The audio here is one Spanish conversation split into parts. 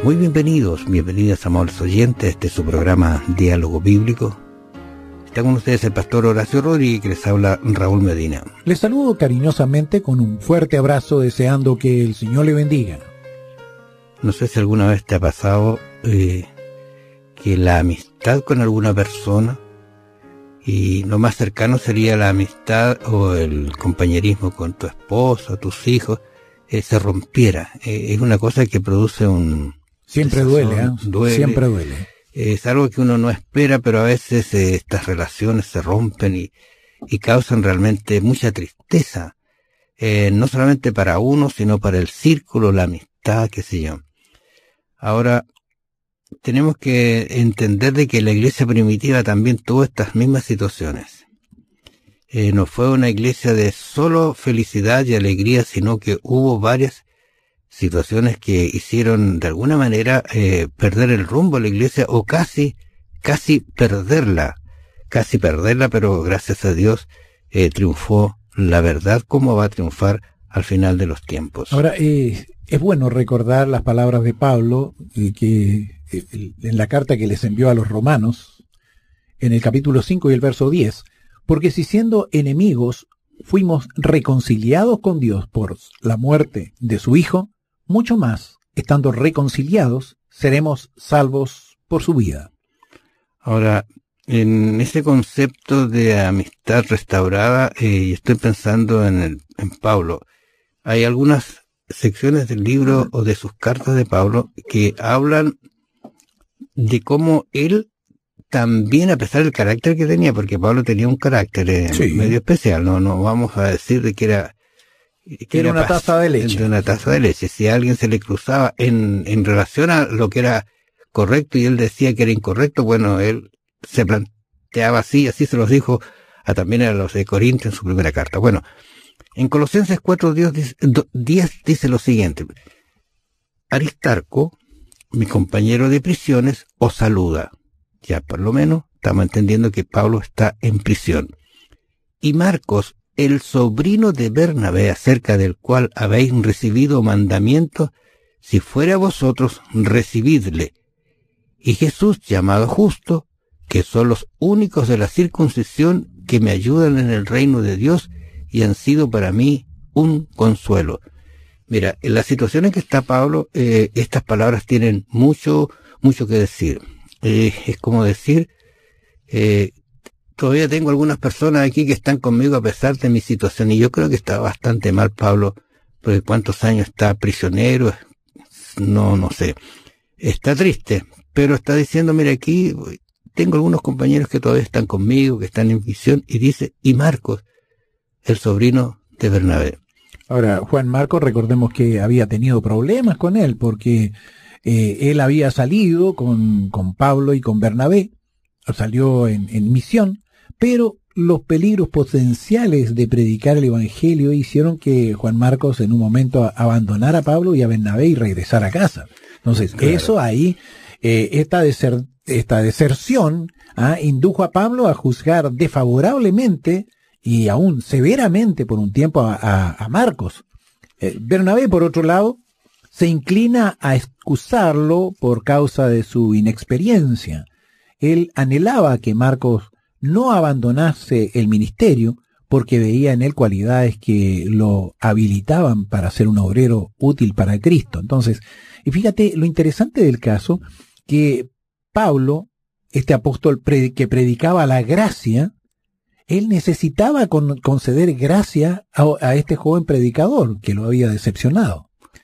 Muy bienvenidas amables oyentes a este su programa Diálogo Bíblico. Está con ustedes el pastor Horacio Rodríguez, que les habla Raúl Medina. Les saludo cariñosamente con un fuerte abrazo, deseando que el Señor le bendiga. No sé si alguna vez te ha pasado que la amistad con alguna persona, y lo más cercano sería la amistad o el compañerismo con tu esposa, tus hijos, se rompiera. Es una cosa que produce un... Siempre duele, Siempre duele. Es algo que uno no espera, pero a veces estas relaciones se rompen y causan realmente mucha tristeza. No solamente para uno, sino para el círculo, la amistad, qué sé yo. Ahora, tenemos que entender de que la iglesia primitiva también tuvo estas mismas situaciones. No fue una iglesia de solo felicidad y alegría, sino que hubo varias situaciones que hicieron de alguna manera perder el rumbo a la iglesia, o casi perderla, pero gracias a Dios triunfó la verdad, como va a triunfar al final de los tiempos. Ahora, es bueno recordar las palabras de Pablo, que en la carta que les envió a los romanos, en el capítulo 5 y el verso 10, porque si siendo enemigos fuimos reconciliados con Dios por la muerte de su Hijo, mucho más, estando reconciliados, seremos salvos por su vida. Ahora, en ese concepto de amistad restaurada, y estoy pensando en Pablo, hay algunas secciones del libro o de sus cartas de Pablo que hablan de cómo él también, a pesar del carácter que tenía, porque Pablo tenía un carácter medio especial, no vamos a decir de que era una taza de leche. De una taza de leche. Si a alguien se le cruzaba en relación a lo que era correcto y él decía que era incorrecto, bueno, él se planteaba así se los dijo también a los de Corinto en su primera carta. Bueno, en Colosenses 4:10 dice lo siguiente: Aristarco, mi compañero de prisiones, os saluda. Ya por lo menos estamos entendiendo que Pablo está en prisión. Y Marcos, el sobrino de Bernabé, acerca del cual habéis recibido mandamiento, si fuera vosotros, recibidle. Y Jesús, llamado Justo, que son los únicos de la circuncisión que me ayudan en el reino de Dios y han sido para mí un consuelo. Mira, en la situación en que está Pablo, estas palabras tienen mucho que decir. Es como decir, todavía tengo algunas personas aquí que están conmigo a pesar de mi situación, y yo creo que está bastante mal Pablo, porque cuántos años está prisionero, no sé, está triste, pero está diciendo, mira, aquí tengo algunos compañeros que todavía están conmigo, que están en prisión, y dice, y Marcos, el sobrino de Bernabé. Ahora, Juan Marcos, recordemos que había tenido problemas con él, porque él había salido con Pablo y con Bernabé, salió en misión, pero los peligros potenciales de predicar el Evangelio hicieron que Juan Marcos en un momento abandonara a Pablo y a Bernabé y regresara a casa. Entonces, claro, eso ahí, esta deserción indujo a Pablo a juzgar desfavorablemente y aún severamente por un tiempo a Marcos. Bernabé, por otro lado, se inclina a excusarlo por causa de su inexperiencia. Él anhelaba que Marcos no abandonase el ministerio porque veía en él cualidades que lo habilitaban para ser un obrero útil para Cristo. Entonces, y fíjate lo interesante del caso, que Pablo, este apóstol que predicaba la gracia, él necesitaba conceder gracia a este joven predicador que lo había decepcionado.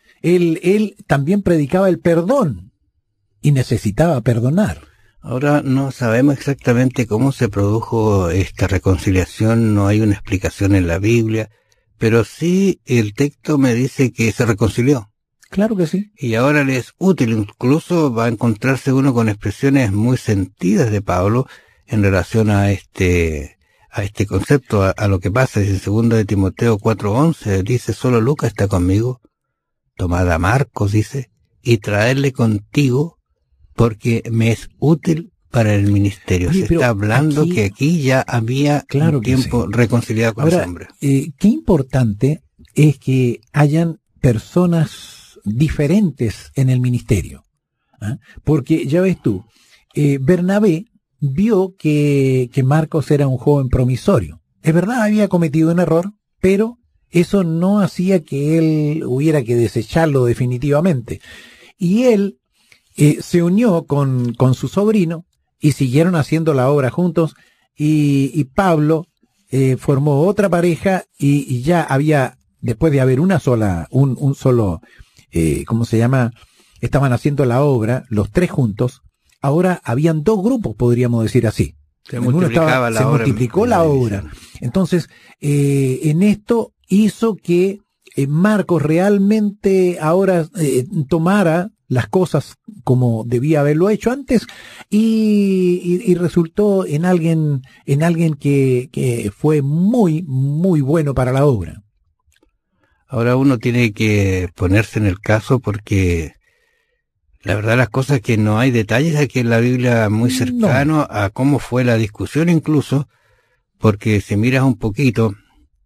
Él también predicaba el perdón y necesitaba perdonar. Ahora no sabemos exactamente cómo se produjo esta reconciliación, no hay una explicación en la Biblia, pero sí el texto me dice que se reconcilió. Claro que sí. Y ahora le es útil, incluso va a encontrarse uno con expresiones muy sentidas de Pablo en relación a este concepto, a lo que pasa. Dice en 2 de Timoteo 4:11, dice, solo Lucas está conmigo, tomad a Marcos, dice, y traedle contigo, porque me es útil para el ministerio. Oye, se está hablando que aquí ya había claro un tiempo reconciliado con ahora, los hombres. Qué importante es que hayan personas diferentes en el ministerio. ¿Ah? Porque ya ves tú, Bernabé vio que Marcos era un joven promisorio. Es verdad, había cometido un error, pero eso no hacía que él hubiera que desecharlo definitivamente. Y él se unió con su sobrino y siguieron haciendo la obra juntos, y Pablo formó otra pareja y ya había, después de haber un solo, ¿cómo se llama? Estaban haciendo la obra, los tres juntos. Ahora habían dos grupos, podríamos decir así. Se multiplicó la obra. Entonces, en esto hizo que Marcos realmente ahora tomara las cosas como debía haberlo hecho antes, y resultó en alguien que fue muy, muy bueno para la obra. Ahora uno tiene que ponerse en el caso, porque la verdad las cosas que no hay detalles aquí en la Biblia muy cercano a cómo fue la discusión, incluso porque si miras un poquito,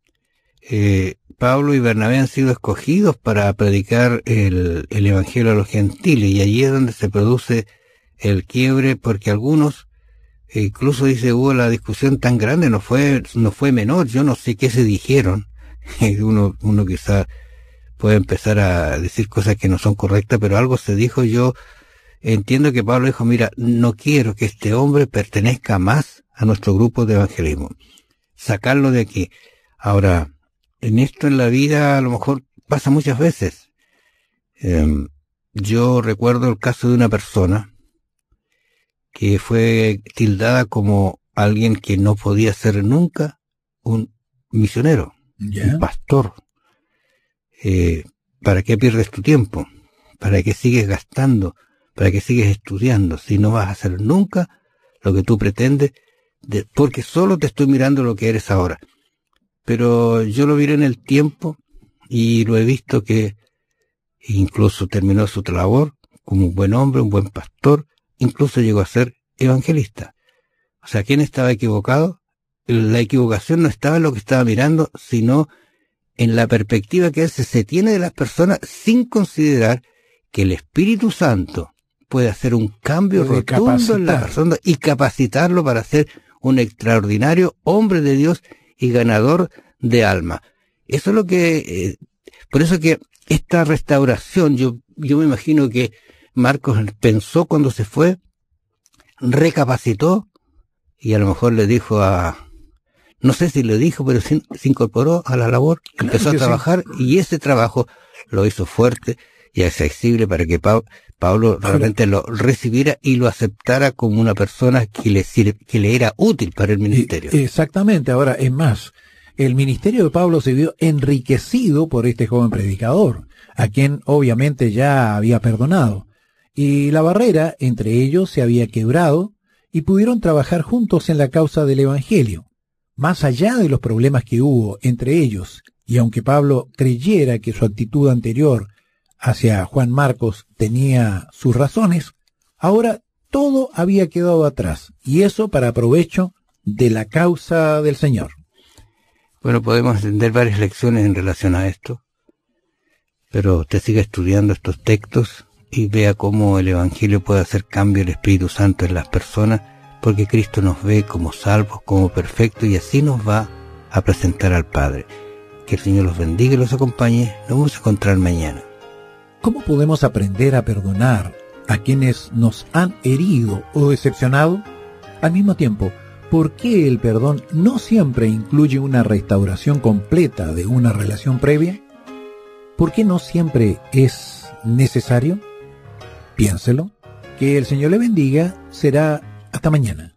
Pablo y Bernabé han sido escogidos para predicar el evangelio a los gentiles, y allí es donde se produce el quiebre, porque algunos, incluso dice, hubo la discusión tan grande, no fue menor, yo no sé qué se dijeron. Uno quizá puede empezar a decir cosas que no son correctas, pero algo se dijo. Yo entiendo que Pablo dijo, mira, no quiero que este hombre pertenezca más a nuestro grupo de evangelismo, sacarlo de aquí. Ahora, en esto en la vida a lo mejor pasa muchas veces. Yo recuerdo el caso de una persona que fue tildada como alguien que no podía ser nunca un misionero, un pastor. ¿Para qué pierdes tu tiempo? ¿Para qué sigues gastando? ¿Para qué sigues estudiando si no vas a hacer nunca lo que tú pretendes? Porque solo te estoy mirando lo que eres ahora. Pero yo lo vi en el tiempo y lo he visto que incluso terminó su labor como un buen hombre, un buen pastor, incluso llegó a ser evangelista. O sea, ¿quién estaba equivocado? La equivocación no estaba en lo que estaba mirando, sino en la perspectiva que se tiene de las personas, sin considerar que el Espíritu Santo puede hacer un cambio rotundo en la persona y capacitarlo para ser un extraordinario hombre de Dios y ganador de alma. Eso es lo que, por eso que esta restauración, yo me imagino que Marcos pensó cuando se fue, recapacitó, y a lo mejor le dijo no sé si le dijo, pero se incorporó a la labor, claro, empezó a trabajar, sí. Y ese trabajo lo hizo fuerte y accesible para que Pablo realmente lo recibiera y lo aceptara como una persona que le era útil para el ministerio. Exactamente. Ahora, es más, el ministerio de Pablo se vio enriquecido por este joven predicador, a quien obviamente ya había perdonado, y la barrera entre ellos se había quebrado y pudieron trabajar juntos en la causa del evangelio. Más allá de los problemas que hubo entre ellos, y aunque Pablo creyera que su actitud anterior hacia Juan Marcos tenía sus razones, ahora todo había quedado atrás, y eso para provecho de la causa del Señor. Bueno, podemos entender varias lecciones en relación a esto, pero usted siga estudiando estos textos y vea cómo el Evangelio puede hacer cambio el Espíritu Santo en las personas, porque Cristo nos ve como salvos, como perfectos, y así nos va a presentar al Padre. Que el Señor los bendiga y los acompañe. Nos vamos a encontrar mañana. ¿Cómo podemos aprender a perdonar a quienes nos han herido o decepcionado? Al mismo tiempo, ¿por qué el perdón no siempre incluye una restauración completa de una relación previa? ¿Por qué no siempre es necesario? Piénselo. Que el Señor le bendiga. Será hasta mañana.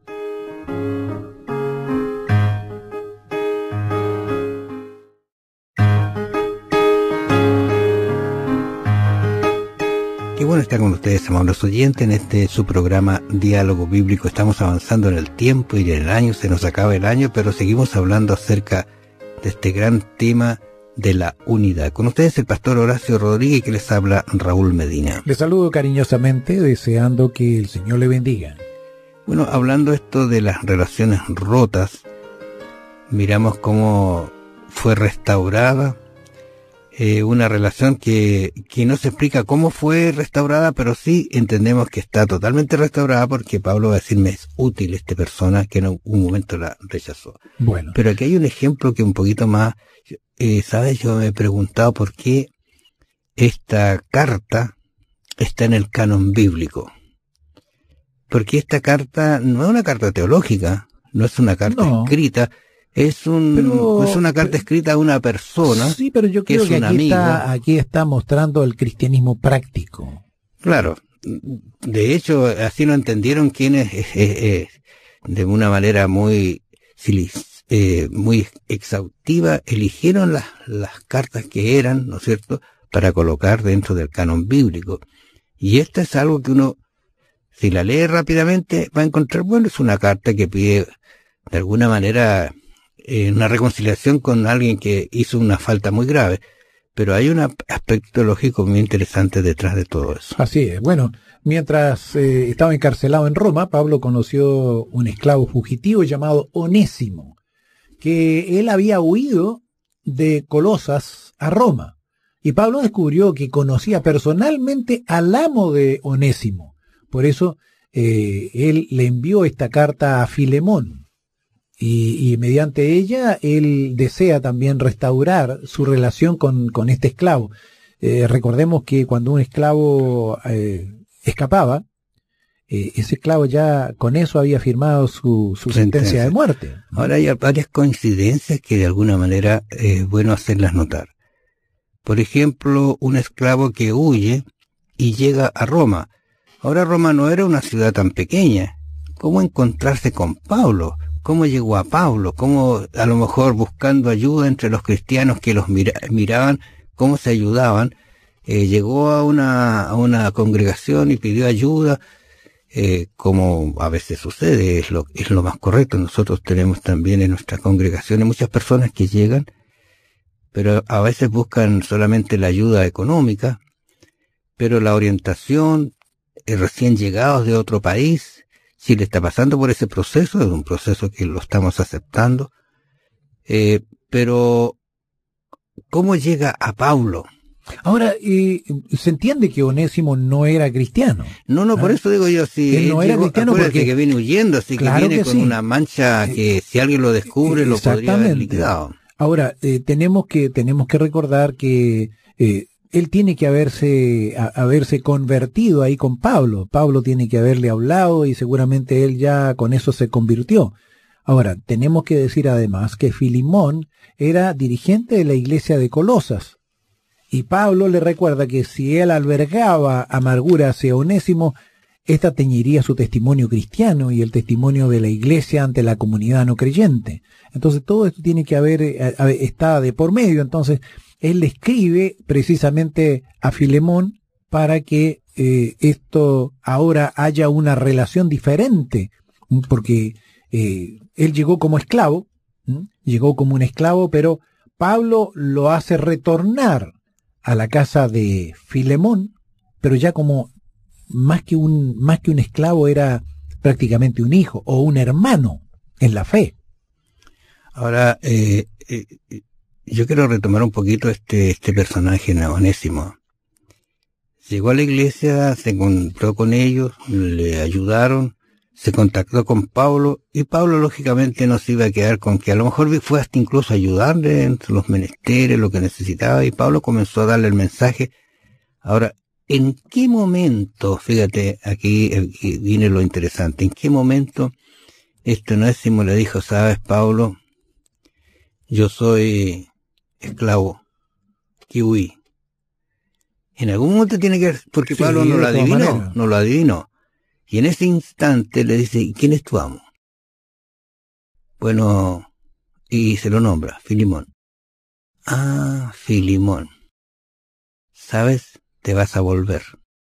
Qué bueno estar con ustedes, amables oyentes, en su programa Diálogo Bíblico. Estamos avanzando en el tiempo y en el año, se nos acaba el año, pero seguimos hablando acerca de este gran tema de la unidad. Con ustedes el pastor Horacio Rodríguez, que les habla Raúl Medina. Les saludo cariñosamente, deseando que el Señor le bendiga. Bueno, hablando esto de las relaciones rotas, miramos cómo fue restaurada una relación que no se explica cómo fue restaurada, pero sí entendemos que está totalmente restaurada porque Pablo va a decir, me es útil esta persona que en un momento la rechazó. Bueno. Pero aquí hay un ejemplo que un poquito más, ¿sabes? Yo me he preguntado por qué esta carta está en el canon bíblico. Porque esta carta no es una carta teológica, no es una carta escrita, es una carta escrita a una persona. Sí, pero yo creo que aquí está mostrando el cristianismo práctico. Claro, de hecho así lo entendieron quienes de una manera muy exhaustiva eligieron las cartas que eran, ¿no es cierto?, para colocar dentro del canon bíblico. Y esto es algo que uno, si la lee rápidamente, va a encontrar, bueno, es una carta que pide de alguna manera una reconciliación con alguien que hizo una falta muy grave, pero hay un aspecto lógico muy interesante detrás de todo eso. Así es. Bueno, mientras estaba encarcelado en Roma, Pablo conoció un esclavo fugitivo llamado Onésimo, que él había huido de Colosas a Roma. Y Pablo descubrió que conocía personalmente al amo de Onésimo. Por eso él le envió esta carta a Filemón. Y mediante ella él desea también restaurar su relación con este esclavo. Recordemos que cuando un esclavo escapaba, ese esclavo ya con eso había firmado su sentencia de muerte. Ahora hay varias coincidencias que de alguna manera es bueno hacerlas notar. Por ejemplo, un esclavo que huye y llega a Roma. Ahora Roma no era una ciudad tan pequeña. ¿Cómo encontrarse con Pablo? ¿Cómo llegó a Pablo? ¿Cómo, a lo mejor buscando ayuda entre los cristianos que los miraban, cómo se ayudaban? Llegó a una congregación y pidió ayuda, como a veces sucede, es lo más correcto. Nosotros tenemos también en nuestras congregaciones muchas personas que llegan, pero a veces buscan solamente la ayuda económica, pero la orientación, recién llegados de otro país, Chile está pasando por ese proceso, es un proceso que lo estamos aceptando, pero ¿cómo llega a Pablo? Ahora, se entiende que Onésimo no era cristiano. No, por eso digo yo, si él no era cristiano porque que viene huyendo, así claro que viene con una mancha que si alguien lo descubre lo podría haber liquidado. Ahora, tenemos que recordar que él tiene que haberse convertido ahí con Pablo. Pablo tiene que haberle hablado y seguramente él ya con eso se convirtió. Ahora, tenemos que decir además que Filemón era dirigente de la iglesia de Colosas. Y Pablo le recuerda que si él albergaba amargura hacia Onésimo, esta teñiría su testimonio cristiano y el testimonio de la iglesia ante la comunidad no creyente. Entonces todo esto tiene que está de por medio. Entonces él le escribe precisamente a Filemón para que esto ahora haya una relación diferente, porque él llegó como esclavo, llegó como un esclavo, pero Pablo lo hace retornar a la casa de Filemón, pero ya como más que un esclavo era prácticamente un hijo o un hermano en la fe. Ahora, yo quiero retomar un poquito este personaje Onésimo. Llegó a la iglesia, se encontró con ellos, le ayudaron, se contactó con Pablo, y Pablo lógicamente no se iba a quedar con que a lo mejor fue hasta incluso ayudarle entre los menesteres, lo que necesitaba, y Pablo comenzó a darle el mensaje. Ahora, ¿en qué momento, fíjate, aquí viene lo interesante, en qué momento Onésimo le dijo, sabes, Pablo, yo soy esclavo, que huí? En algún momento tiene que ver, porque sí, Pablo no lo adivinó. Y en ese instante le dice, ¿quién es tu amo? Bueno, y se lo nombra, Filemón. Ah, Filemón. ¿Sabes? Te vas a volver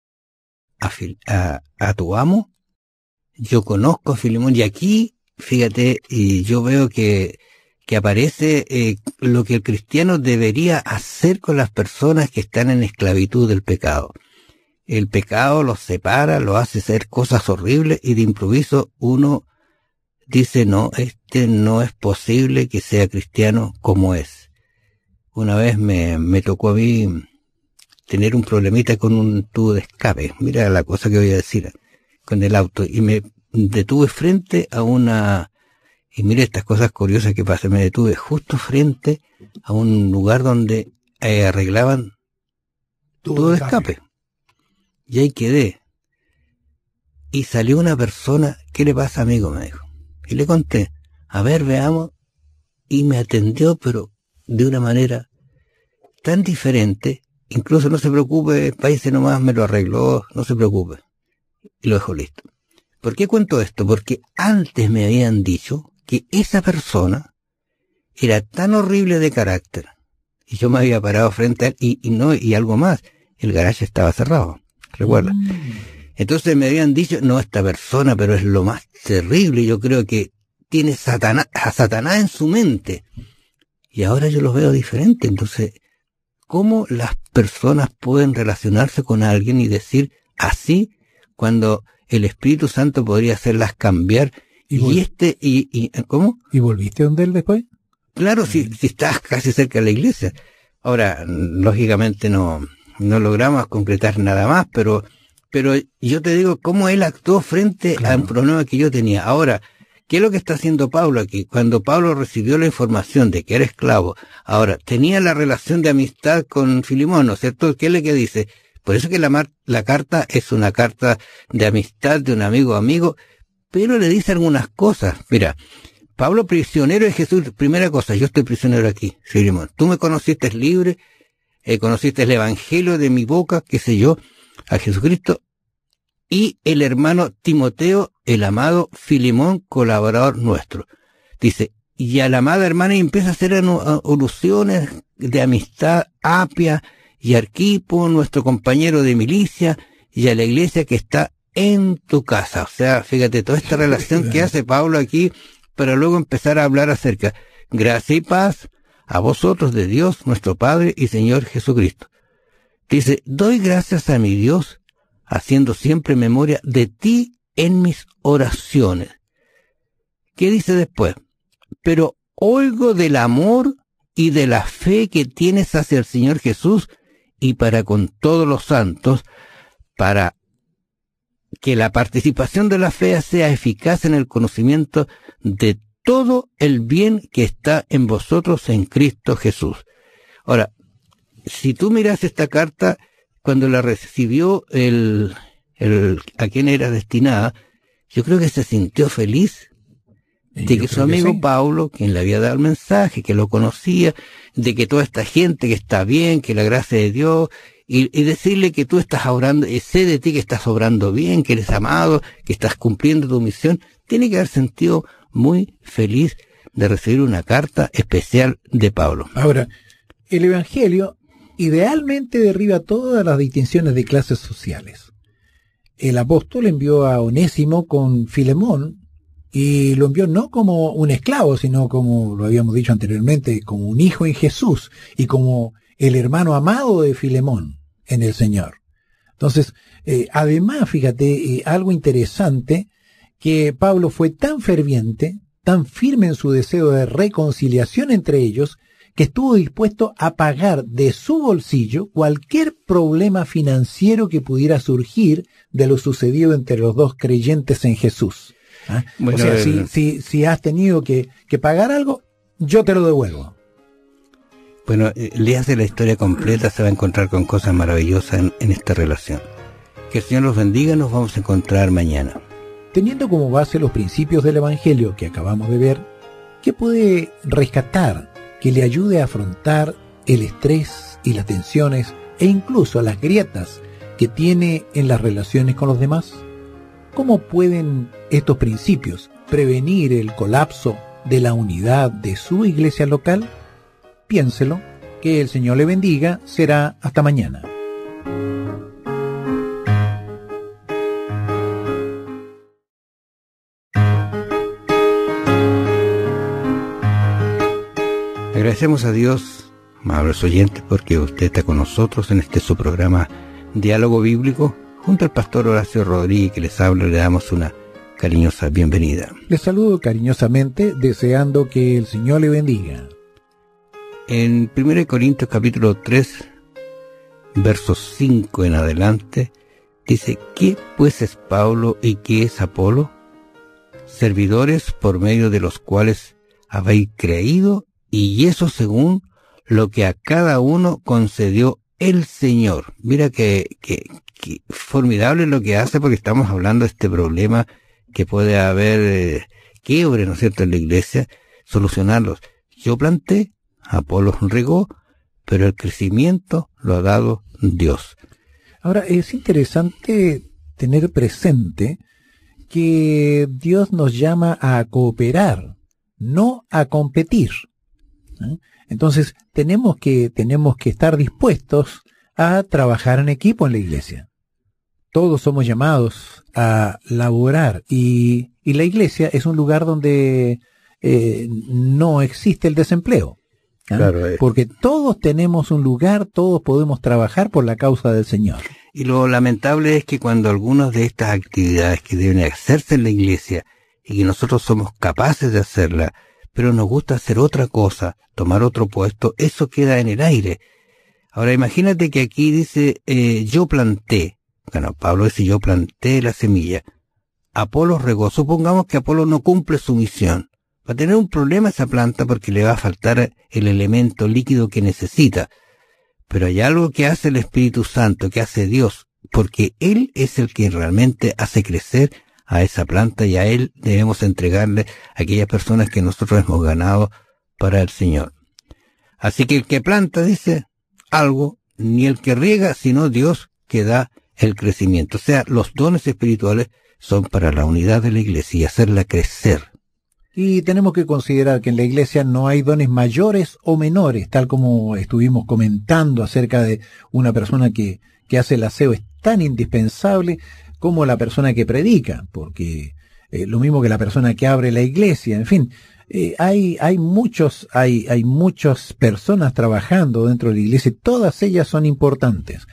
a tu amo. Yo conozco a Filemón, y aquí, fíjate, y yo veo que aparece lo que el cristiano debería hacer con las personas que están en esclavitud del pecado. El pecado los separa, los hace hacer cosas horribles, y de improviso uno dice, no, no es posible que sea cristiano como es. una vez me tocó a mí tener un problemita con un tubo de escape. Mira la cosa que voy a decir, con el auto. Y me detuve frente a una... Y mira estas cosas curiosas que pasan. Me detuve justo frente a un lugar donde arreglaban tubo de escape. Y ahí quedé. Y salió una persona, ¿qué le pasa, amigo? Me dijo. Y le conté, a ver, veamos. Y me atendió, pero de una manera tan diferente. Incluso no se preocupe, país nomás me lo arregló, no se preocupe. Y lo dejó listo. ¿Por qué cuento esto? Porque antes me habían dicho que esa persona era tan horrible de carácter. Y yo me había parado frente a él y algo más. El garaje estaba cerrado. Recuerda. Entonces me habían dicho, no, esta persona, pero es lo más terrible. Yo creo que tiene a Satanás en su mente. Y ahora yo los veo diferente. Entonces, ¿cómo las personas pueden relacionarse con alguien y decir así cuando el Espíritu Santo podría hacerlas cambiar? ¿Cómo? ¿Y volviste donde él después? Claro, si estás casi cerca de la iglesia. Ahora, lógicamente no logramos concretar nada más, pero yo te digo cómo él actuó frente a un problema que yo tenía. Ahora, ¿qué es lo que está haciendo Pablo aquí? Cuando Pablo recibió la información de que era esclavo, ahora, tenía la relación de amistad con Filemón, ¿no es cierto? ¿Qué es lo que dice? Por eso que la carta es una carta de amistad de un amigo a amigo, pero le dice algunas cosas. Mira, Pablo, prisionero de Jesús, primera cosa, yo estoy prisionero aquí, Filemón. Tú me conociste libre, conociste el evangelio de mi boca, qué sé yo, a Jesucristo, y el hermano Timoteo, el amado Filemón, colaborador nuestro. Dice, y a la amada hermana, y empieza a hacer alusiones de amistad, Apia y Arquipo, nuestro compañero de milicia, y a la iglesia que está en tu casa. O sea, fíjate, toda esta relación que hace Pablo aquí, para luego empezar a hablar acerca, gracia y paz a vosotros de Dios, nuestro Padre y Señor Jesucristo. Dice, doy gracias a mi Dios, haciendo siempre memoria de ti en mis oraciones. ¿Qué dice después? Pero oigo del amor y de la fe que tienes hacia el Señor Jesús y para con todos los santos, para que la participación de la fe sea eficaz en el conocimiento de todo el bien que está en vosotros en Cristo Jesús. Ahora, si tú miras esta carta, cuando la recibió a quien era destinada, yo creo que se sintió feliz de que su amigo Pablo, quien le había dado el mensaje, que lo conocía, de que toda esta gente que está bien, que la gracia de Dios, y decirle que tú estás obrando, sé de ti que estás obrando bien, que eres amado, que estás cumpliendo tu misión, tiene que haber sentido muy feliz de recibir una carta especial de Pablo. Ahora, el Evangelio idealmente derriba todas las distinciones de clases sociales. El apóstol envió a Onésimo con Filemón, y lo envió no como un esclavo, sino como lo habíamos dicho anteriormente, como un hijo en Jesús y como el hermano amado de Filemón en el Señor. Entonces, además, fíjate, algo interesante, que Pablo fue tan ferviente, tan firme en su deseo de reconciliación entre ellos, que estuvo dispuesto a pagar de su bolsillo cualquier problema financiero que pudiera surgir de lo sucedido entre los dos creyentes en Jesús. ¿Ah? Bueno, o sea, si has tenido que pagar algo, yo te lo devuelvo. Bueno, léase la historia completa, se va a encontrar con cosas maravillosas en esta relación. Que el Señor los bendiga, nos vamos a encontrar mañana. Teniendo como base los principios del Evangelio que acabamos de ver, ¿qué puede rescatar que le ayude a afrontar el estrés y las tensiones e incluso las grietas que tiene en las relaciones con los demás? ¿Cómo pueden estos principios prevenir el colapso de la unidad de su iglesia local? Piénselo, que el Señor le bendiga, será hasta mañana. Agradecemos a Dios, amables oyentes, porque usted está con nosotros en su programa Diálogo Bíblico, junto al pastor Horacio Rodríguez, que les habla. Le damos una cariñosa bienvenida. Les saludo cariñosamente, deseando que el Señor le bendiga. En 1 Corintios capítulo 3, versos 5 en adelante, dice: ¿qué pues es Pablo y qué es Apolo? Servidores por medio de los cuales habéis creído, y eso según lo que a cada uno concedió el Señor. Mira que formidable lo que hace, porque estamos hablando de este problema que puede haber quiebre, ¿no es cierto?, en la iglesia, solucionarlos. Yo planté, Apolo regó, pero el crecimiento lo ha dado Dios. Ahora, es interesante tener presente que Dios nos llama a cooperar, no a competir. Entonces, tenemos que estar dispuestos a trabajar en equipo en la iglesia. Todos somos llamados a laborar, y la iglesia es un lugar donde no existe el desempleo. Claro, porque todos tenemos un lugar, todos podemos trabajar por la causa del Señor. Y lo lamentable es que cuando algunas de estas actividades que deben hacerse en la iglesia, y que nosotros somos capaces de hacerla, pero nos gusta hacer otra cosa, tomar otro puesto, eso queda en el aire. Ahora imagínate que aquí dice, yo planté. Bueno, Pablo dice, yo planté la semilla. Apolo regó. Supongamos que Apolo no cumple su misión. Va a tener un problema esa planta porque le va a faltar el elemento líquido que necesita. Pero hay algo que hace el Espíritu Santo, que hace Dios, porque Él es el que realmente hace crecer a esa planta, y a Él debemos entregarle a aquellas personas que nosotros hemos ganado para el Señor. Así que el que planta, dice, algo, ni el que riega, sino Dios que da el crecimiento. O sea, los dones espirituales son para la unidad de la iglesia y hacerla crecer. Y tenemos que considerar que en la iglesia no hay dones mayores o menores, tal como estuvimos comentando acerca de una persona que hace el aseo. Es tan indispensable como la persona que predica, porque lo mismo que la persona que abre la iglesia. En fin, hay muchas personas trabajando dentro de la iglesia, y todas ellas son importantes.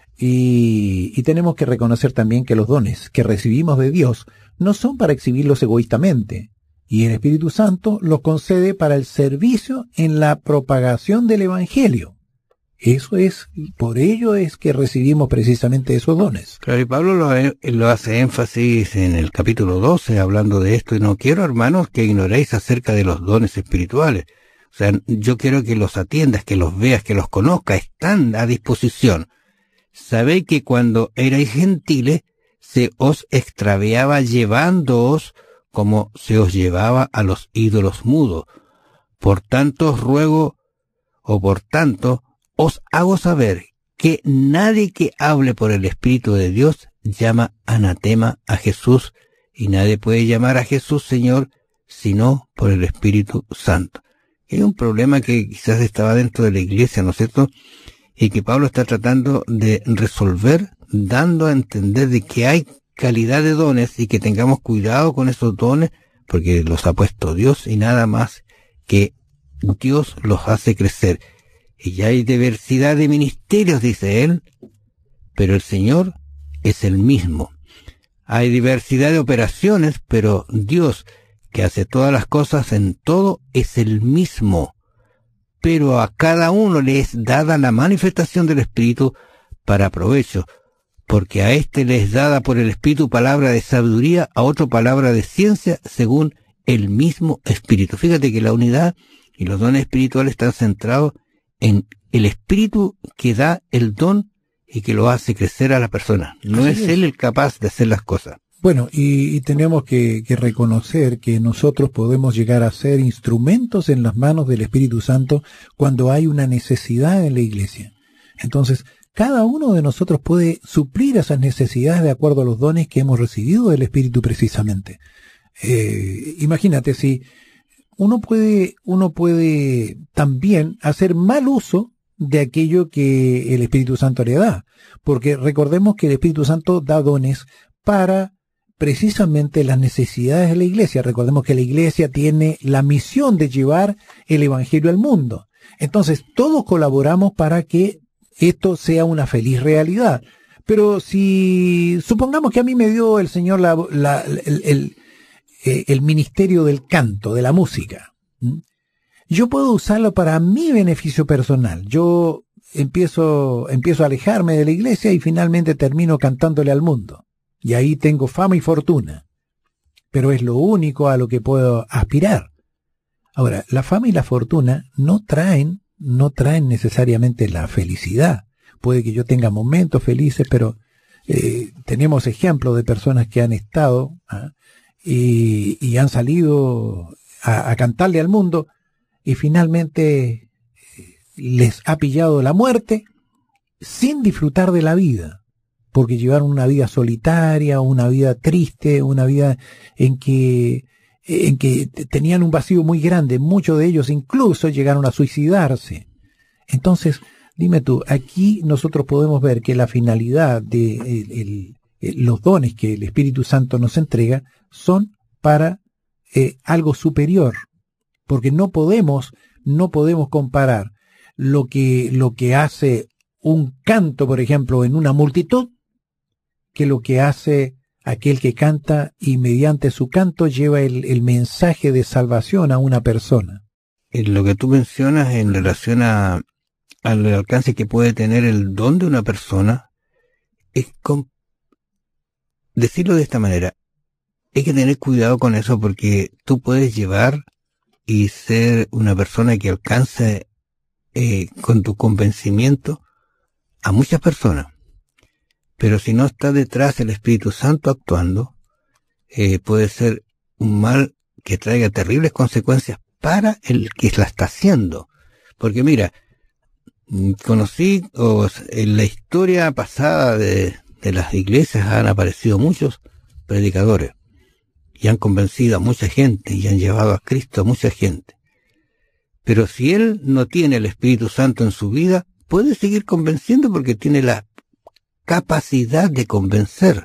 Y tenemos que reconocer también que los dones que recibimos de Dios no son para exhibirlos egoístamente, y el Espíritu Santo los concede para el servicio en la propagación del Evangelio. Eso es, por ello es que recibimos precisamente esos dones. Claro, y Pablo lo hace énfasis en el capítulo 12, hablando de esto: y no quiero, hermanos, que ignoréis acerca de los dones espirituales. O sea, yo quiero que los atiendas, que los veas, que los conozcas, están a disposición. Sabéis que cuando erais gentiles, se os extraviaba llevándoos como se os llevaba a los ídolos mudos. Por tanto os hago saber que nadie que hable por el Espíritu de Dios llama anatema a Jesús, y nadie puede llamar a Jesús Señor sino por el Espíritu Santo. Hay un problema que quizás estaba dentro de la iglesia, ¿no es cierto?, y que Pablo está tratando de resolver, dando a entender de que hay calidad de dones y que tengamos cuidado con esos dones, porque los ha puesto Dios, y nada más que Dios los hace crecer. Y ya hay diversidad de ministerios, dice él, pero el Señor es el mismo. Hay diversidad de operaciones, pero Dios, que hace todas las cosas en todo, es el mismo. Pero a cada uno le es dada la manifestación del Espíritu para provecho, porque a éste le es dada por el Espíritu palabra de sabiduría, a otro palabra de ciencia, según el mismo Espíritu. Fíjate que la unidad y los dones espirituales están centrados en el Espíritu que da el don y que lo hace crecer a la persona. No es él el capaz de hacer las cosas. Bueno, y tenemos que reconocer que nosotros podemos llegar a ser instrumentos en las manos del Espíritu Santo cuando hay una necesidad en la iglesia. Entonces, cada uno de nosotros puede suplir esas necesidades de acuerdo a los dones que hemos recibido del Espíritu precisamente. Imagínate, si uno puede también hacer mal uso de aquello que el Espíritu Santo le da, porque recordemos que el Espíritu Santo da dones para precisamente las necesidades de la iglesia. Recordemos que la iglesia tiene la misión de llevar el Evangelio al mundo. Entonces, todos colaboramos para que esto sea una feliz realidad. Pero si supongamos que a mí me dio el Señor el ministerio del canto, de la música, yo puedo usarlo para mi beneficio personal. Yo empiezo a alejarme de la iglesia y finalmente termino cantándole al mundo. Y ahí tengo fama y fortuna. Pero es lo único a lo que puedo aspirar. Ahora, la fama y la fortuna no traen necesariamente la felicidad. Puede que yo tenga momentos felices, pero tenemos ejemplos de personas que han estado y han salido a cantarle al mundo y finalmente les ha pillado la muerte sin disfrutar de la vida, porque llevaron una vida solitaria, una vida triste, una vida en que tenían un vacío muy grande. Muchos de ellos incluso llegaron a suicidarse. Entonces, dime tú, aquí nosotros podemos ver que la finalidad de los dones que el Espíritu Santo nos entrega son para algo superior, porque no podemos comparar lo que hace un canto, por ejemplo, en una multitud, que lo que hace aquel que canta y mediante su canto lleva el mensaje de salvación a una persona. Lo que tú mencionas en relación al alcance que puede tener el don de una persona, es decirlo de esta manera, hay que tener cuidado con eso, porque tú puedes llevar y ser una persona que alcance con tu convencimiento a muchas personas. Pero si no está detrás el Espíritu Santo actuando, puede ser un mal que traiga terribles consecuencias para el que la está haciendo. Porque mira, en la historia pasada de las iglesias han aparecido muchos predicadores y han convencido a mucha gente y han llevado a Cristo a mucha gente. Pero si él no tiene el Espíritu Santo en su vida, puede seguir convenciendo porque tiene la capacidad de convencer.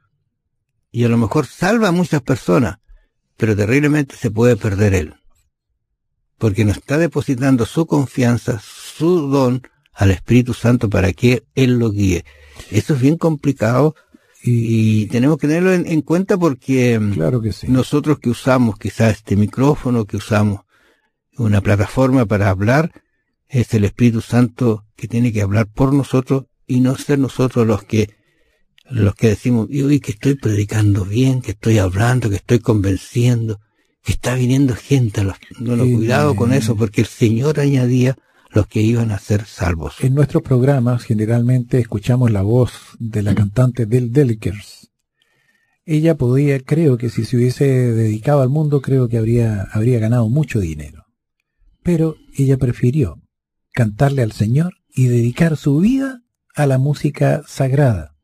Y a lo mejor salva a muchas personas, pero terriblemente se puede perder él. Porque no está depositando su confianza, su don al Espíritu Santo para que él lo guíe. Eso es bien complicado y tenemos que tenerlo en cuenta, porque claro que sí. Nosotros que usamos quizás este micrófono, que usamos una plataforma para hablar, es el Espíritu Santo que tiene que hablar por nosotros y no ser nosotros los que decimos, uy, que estoy predicando bien, que estoy hablando, que estoy convenciendo, que está viniendo gente. Cuidado con eso, porque el Señor añadía los que iban a ser salvos. En nuestros programas generalmente escuchamos la voz de la cantante Del Delikers. Ella creo que si se hubiese dedicado al mundo, creo que habría ganado mucho dinero. Pero ella prefirió cantarle al Señor y dedicar su vida a la música sagrada.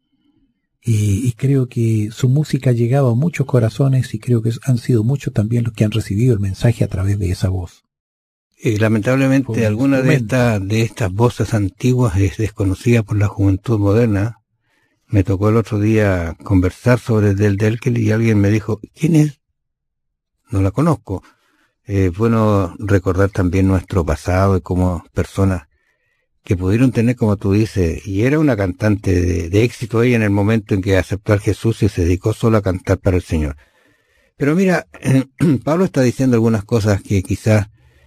Y creo que su música ha llegado a muchos corazones y creo que han sido muchos también los que han recibido el mensaje a través de esa voz. Lamentablemente alguna de estas voces antiguas es desconocida por la juventud moderna. Me tocó el otro día conversar sobre Del Delikers y alguien me dijo, ¿quién es? No la conozco. Bueno recordar también nuestro pasado y como personas que pudieron tener, como tú dices, y era una cantante de éxito ella en el momento en que aceptó a Jesús y se dedicó solo a cantar para el Señor. Pero mira, Pablo está diciendo algunas cosas que quizás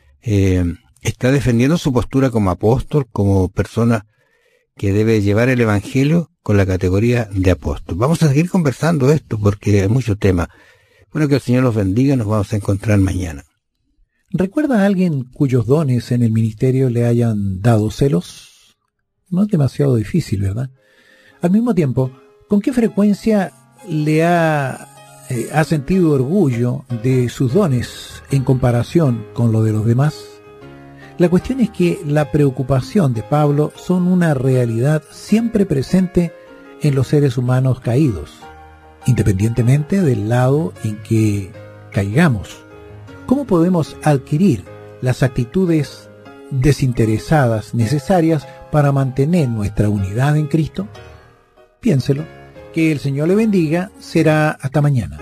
está defendiendo su postura como apóstol, como persona que debe llevar el Evangelio con la categoría de apóstol. Vamos a seguir conversando esto porque hay mucho tema. Bueno, que el Señor los bendiga, nos vamos a encontrar mañana. ¿Recuerda a alguien cuyos dones en el ministerio le hayan dado celos? No es demasiado difícil, ¿verdad? Al mismo tiempo, ¿con qué frecuencia le ha sentido orgullo de sus dones en comparación con lo de los demás? La cuestión es que la preocupación de Pablo son una realidad siempre presente en los seres humanos caídos, independientemente del lado en que caigamos. ¿Cómo podemos adquirir las actitudes desinteresadas necesarias para mantener nuestra unidad en Cristo? Piénselo. Que el Señor le bendiga. Será hasta mañana.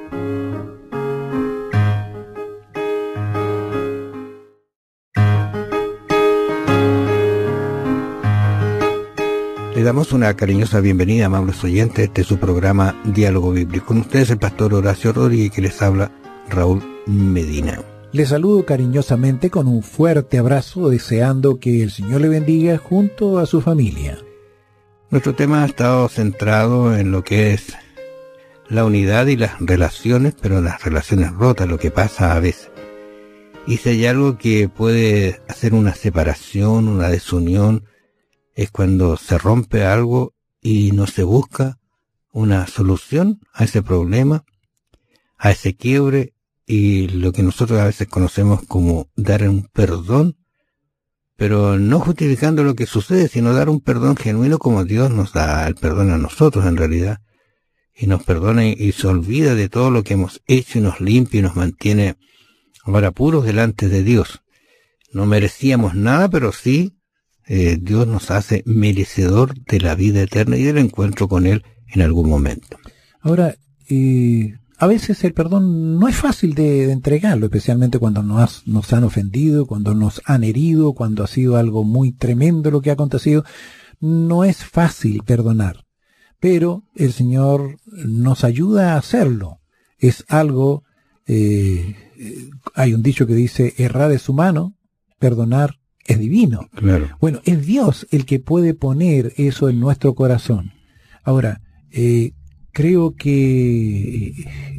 Le damos una cariñosa bienvenida, amables oyentes. Este es su programa Diálogo Bíblico. Con ustedes el pastor Horacio Rodríguez, que les habla Raúl Medina. Le saludo cariñosamente con un fuerte abrazo, deseando que el Señor le bendiga junto a su familia. Nuestro tema ha estado centrado en lo que es la unidad y las relaciones, pero las relaciones rotas, lo que pasa a veces. Y si hay algo que puede hacer una separación, una desunión, es cuando se rompe algo y no se busca una solución a ese problema, a ese quiebre, y lo que nosotros a veces conocemos como dar un perdón, pero no justificando lo que sucede, sino dar un perdón genuino como Dios nos da el perdón a nosotros en realidad, y nos perdona y se olvida de todo lo que hemos hecho y nos limpia y nos mantiene ahora puros delante de Dios. No merecíamos nada, pero sí Dios nos hace merecedor de la vida eterna y del encuentro con Él en algún momento. Ahora, a veces el perdón no es fácil de entregarlo, especialmente cuando nos han ofendido, cuando nos han herido, cuando ha sido algo muy tremendo lo que ha acontecido. No es fácil perdonar, pero el Señor nos ayuda a hacerlo. Es algo, hay un dicho que dice, errar es humano, perdonar es divino. Claro. Bueno, es Dios el que puede poner eso en nuestro corazón. Ahora, creo que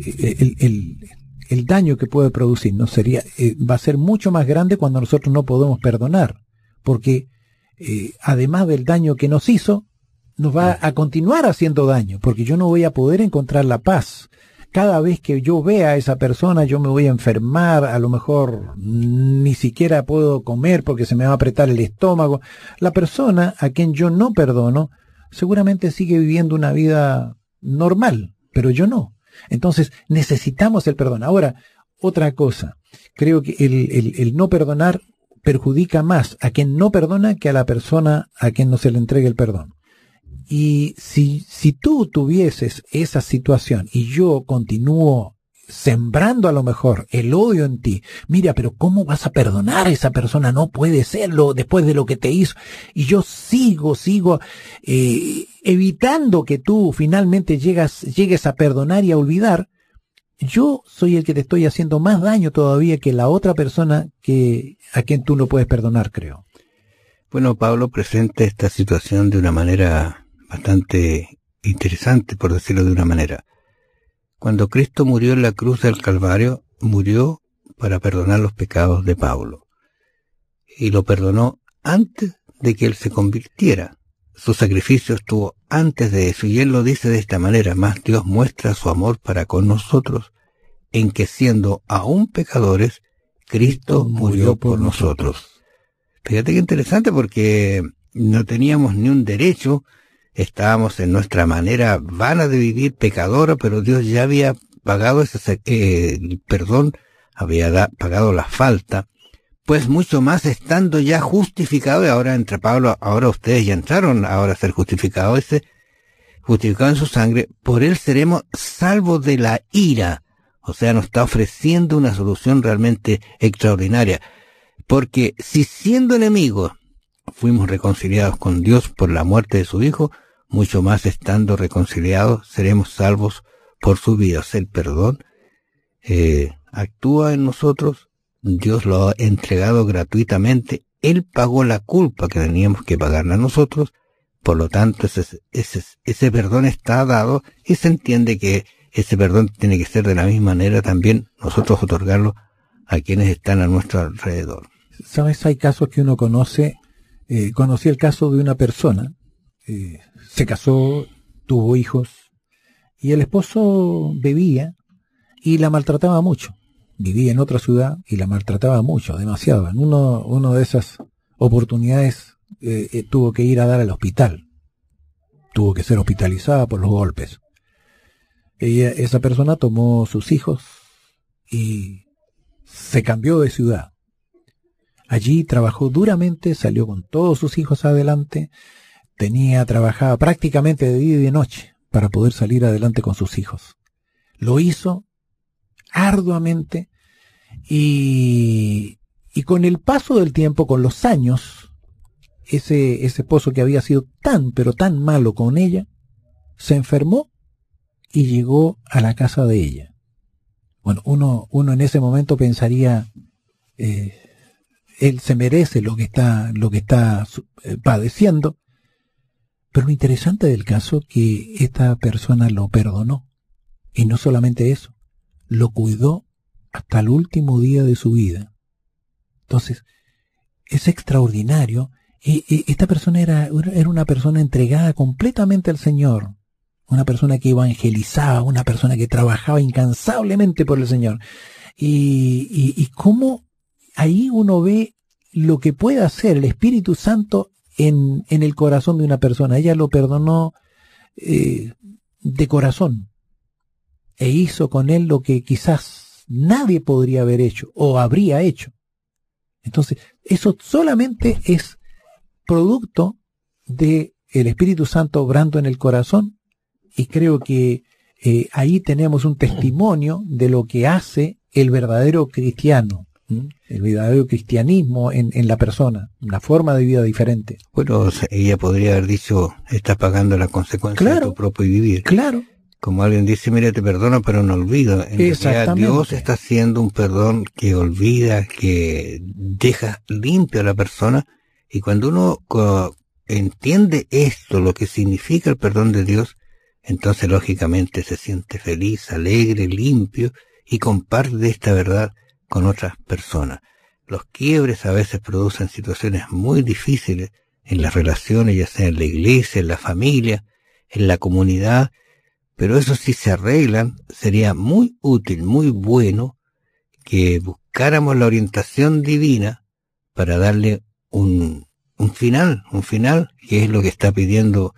el daño que puede producir va a ser mucho más grande cuando nosotros no podemos perdonar, porque además del daño que nos hizo, nos va a continuar haciendo daño, porque yo no voy a poder encontrar la paz. Cada vez que yo vea a esa persona, yo me voy a enfermar, a lo mejor ni siquiera puedo comer porque se me va a apretar el estómago. La persona a quien yo no perdono, seguramente sigue viviendo una vida normal, pero yo no. Entonces necesitamos el perdón. Ahora, otra cosa, creo que el no perdonar perjudica más a quien no perdona que a la persona a quien no se le entregue el perdón. Y si tú tuvieses esa situación y yo continúo sembrando a lo mejor el odio en ti, mira, pero ¿cómo vas a perdonar a esa persona? No puede serlo después de lo que te hizo. Y yo sigo evitando que tú finalmente llegues a perdonar y a olvidar. Yo soy el que te estoy haciendo más daño todavía que la otra persona a quien tú no puedes perdonar, creo. Bueno, Pablo presenta esta situación de una manera bastante interesante, por decirlo de una manera. Cuando Cristo murió en la cruz del Calvario, murió para perdonar los pecados de Pablo. Y lo perdonó antes de que él se convirtiera. Su sacrificio estuvo antes de eso, y él lo dice de esta manera: más Dios muestra su amor para con nosotros, en que siendo aún pecadores, Cristo murió por nosotros. Fíjate qué interesante, porque no teníamos ni un derecho. Estábamos en nuestra manera vana de vivir, pecadora, pero Dios ya había pagado el perdón, había pagado la falta, pues mucho más estando ya justificado. Y ahora entra Pablo, ahora ustedes ya entraron ahora a ser justificados, justificado en su sangre, por él seremos salvos de la ira. O sea, nos está ofreciendo una solución realmente extraordinaria, porque si siendo enemigos fuimos reconciliados con Dios por la muerte de su Hijo, mucho más estando reconciliados seremos salvos por su vida. O sea, el perdón actúa en nosotros, Dios lo ha entregado gratuitamente, Él pagó la culpa que teníamos que pagarla a nosotros, por lo tanto ese perdón está dado, y se entiende que ese perdón tiene que ser de la misma manera también nosotros otorgarlo a quienes están a nuestro alrededor. ¿Sabes? Hay casos que uno conoce. Conocí el caso de una persona, se casó, tuvo hijos, y el esposo bebía y la maltrataba mucho. Vivía en otra ciudad y la maltrataba mucho, demasiado. En uno de esas oportunidades tuvo que ir a dar al hospital. Tuvo que ser hospitalizada por los golpes. Esa persona tomó sus hijos y se cambió de ciudad. Allí trabajó duramente, salió con todos sus hijos adelante, trabajaba prácticamente de día y de noche para poder salir adelante con sus hijos. Lo hizo arduamente y con el paso del tiempo, con los años, ese esposo que había sido tan, pero tan malo con ella, se enfermó y llegó a la casa de ella. Bueno, uno en ese momento pensaría, él se merece lo que está padeciendo. Pero lo interesante del caso es que esta persona lo perdonó. Y no solamente eso, lo cuidó hasta el último día de su vida. Entonces, es extraordinario. Esta persona era una persona entregada completamente al Señor. Una persona que evangelizaba, una persona que trabajaba incansablemente por el Señor. Y cómo ahí uno ve lo que puede hacer el Espíritu Santo en el corazón de una persona. Ella lo perdonó de corazón e hizo con él lo que quizás nadie podría haber hecho o habría hecho. Entonces, eso solamente es producto de el Espíritu Santo obrando en el corazón, y creo que ahí tenemos un testimonio de lo que hace el verdadero cristiano. El verdadero cristianismo en la persona, una forma de vida diferente. Bueno, ella podría haber dicho, estás pagando la consecuencia de tu propio vivir. Claro. Como alguien dice, mira, te perdono, pero no olvido. En realidad, Dios está haciendo un perdón que olvida, que deja limpio a la persona. Y cuando uno entiende esto, lo que significa el perdón de Dios, entonces lógicamente se siente feliz, alegre, limpio, y comparte esta verdad con otras personas. Los quiebres a veces producen situaciones muy difíciles en las relaciones, ya sea en la iglesia, en la familia, en la comunidad, pero eso si se arreglan, sería muy útil, muy bueno que buscáramos la orientación divina para darle un final, que es lo que está pidiendo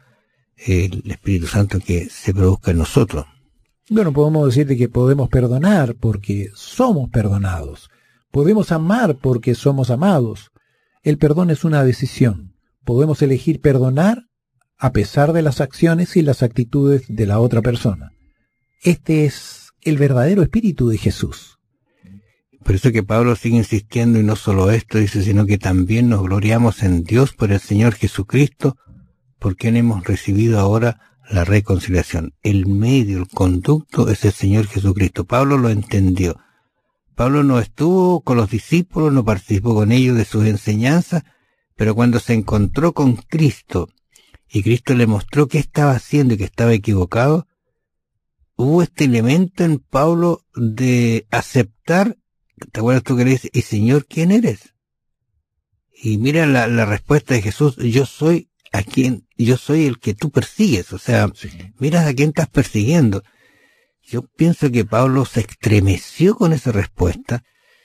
el Espíritu Santo que se produzca en nosotros. Bueno, podemos decir de que podemos perdonar porque somos perdonados. Podemos amar porque somos amados. El perdón es una decisión. Podemos elegir perdonar a pesar de las acciones y las actitudes de la otra persona. Este es el verdadero espíritu de Jesús. Por eso que Pablo sigue insistiendo, y no solo esto, dice, sino que también nos gloriamos en Dios por el Señor Jesucristo, por quien hemos recibido ahora la reconciliación. El medio, el conducto es el Señor Jesucristo. Pablo lo entendió. Pablo no estuvo con los discípulos, no participó con ellos de sus enseñanzas, pero cuando se encontró con Cristo y Cristo le mostró qué estaba haciendo y que estaba equivocado, hubo este elemento en Pablo de aceptar. ¿Te acuerdas tú que le dices, y Señor, quién eres? Y mira la respuesta de Jesús, yo soy el que tú persigues. O sea, sí. Mira a quién estás persiguiendo. Yo pienso que Pablo se estremeció con esa respuesta,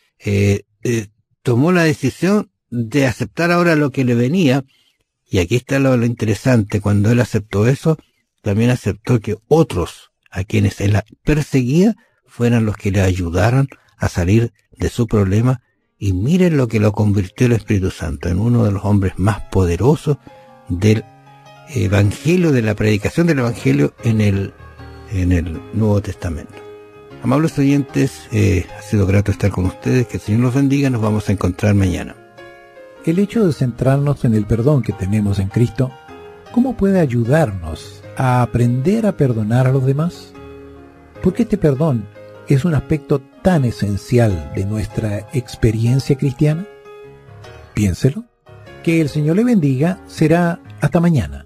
tomó la decisión de aceptar ahora lo que le venía, y aquí está lo interesante. Cuando él aceptó eso, también aceptó que otros a quienes él perseguía fueran los que le ayudaran a salir de su problema, y miren lo que lo convirtió el Espíritu Santo en uno de los hombres más poderosos del Evangelio, de la predicación del Evangelio en el Nuevo Testamento. Amables oyentes, ha sido grato estar con ustedes, que el Señor los bendiga, nos vamos a encontrar mañana. El hecho de centrarnos en el perdón que tenemos en Cristo, ¿cómo puede ayudarnos a aprender a perdonar a los demás? Porque este perdón es un aspecto tan esencial de nuestra experiencia cristiana. Piénselo. Que el Señor le bendiga. Será hasta mañana.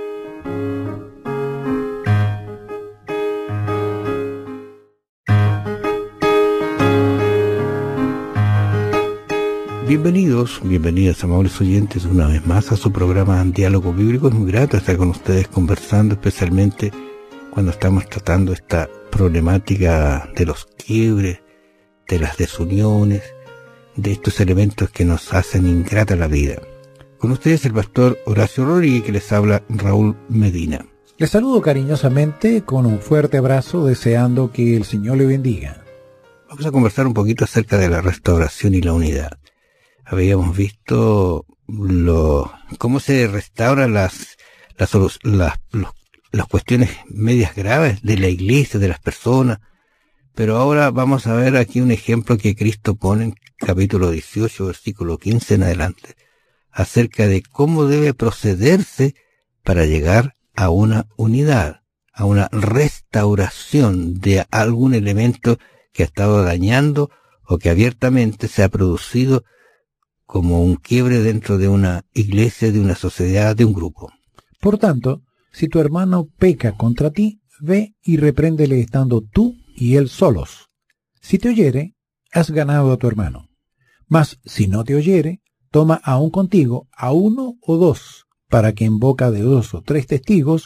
Bienvenidas amables oyentes una vez más a su programa Diálogo Bíblico. Es muy grato estar con ustedes conversando, especialmente cuando estamos tratando esta problemática de los quiebres, de las desuniones, de estos elementos que nos hacen ingrata la vida. Con ustedes el pastor Horacio Rodríguez, que les habla Raúl Medina. Les saludo cariñosamente con un fuerte abrazo, deseando que el Señor le bendiga. Vamos a conversar un poquito acerca de la restauración y la unidad. Habíamos visto cómo se restauran las cuestiones medias graves de la iglesia, de las personas, pero ahora vamos a ver aquí un ejemplo que Cristo pone en capítulo 18, versículo 15 en adelante, acerca de cómo debe procederse para llegar a una unidad, a una restauración de algún elemento que ha estado dañando o que abiertamente se ha producido como un quiebre dentro de una iglesia, de una sociedad, de un grupo. Por tanto, si tu hermano peca contra ti, ve y repréndele estando tú y él solos. Si te oyere, has ganado a tu hermano. Mas si no te oyere, toma aún contigo a 1 o 2, para que en boca de 2 o 3 testigos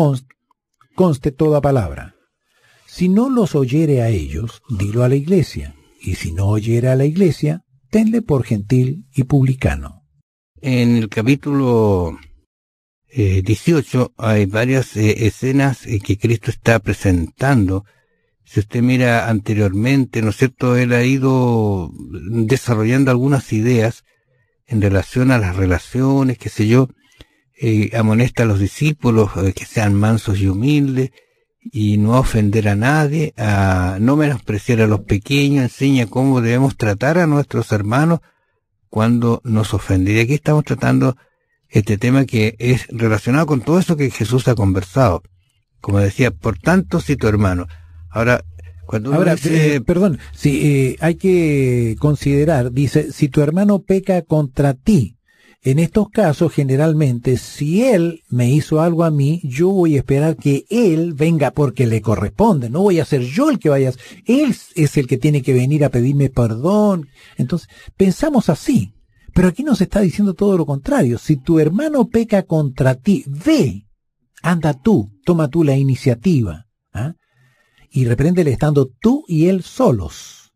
conste toda palabra. Si no los oyere a ellos, dilo a la iglesia, y si no oyere a la iglesia, tenle por gentil y publicano. En el capítulo 18 hay varias escenas que Cristo está presentando. Si usted mira anteriormente, ¿no es cierto?, él ha ido desarrollando algunas ideas en relación a las relaciones, qué sé yo, amonesta a los discípulos que sean mansos y humildes, y no ofender a nadie, a no menospreciar a los pequeños, enseña cómo debemos tratar a nuestros hermanos cuando nos ofenden. Y aquí estamos tratando este tema que es relacionado con todo eso que Jesús ha conversado. Como decía, por tanto, si tu hermano. Ahora, cuando uno dice... perdón, si hay que considerar, dice, si tu hermano peca contra ti. En estos casos, generalmente, si él me hizo algo a mí, yo voy a esperar que él venga porque le corresponde. No voy a ser yo el que vaya. Él es el que tiene que venir a pedirme perdón. Entonces, pensamos así. Pero aquí nos está diciendo todo lo contrario. Si tu hermano peca contra ti, ve, anda tú, toma tú la iniciativa. ¿Ah? Y repréndele estando tú y él solos.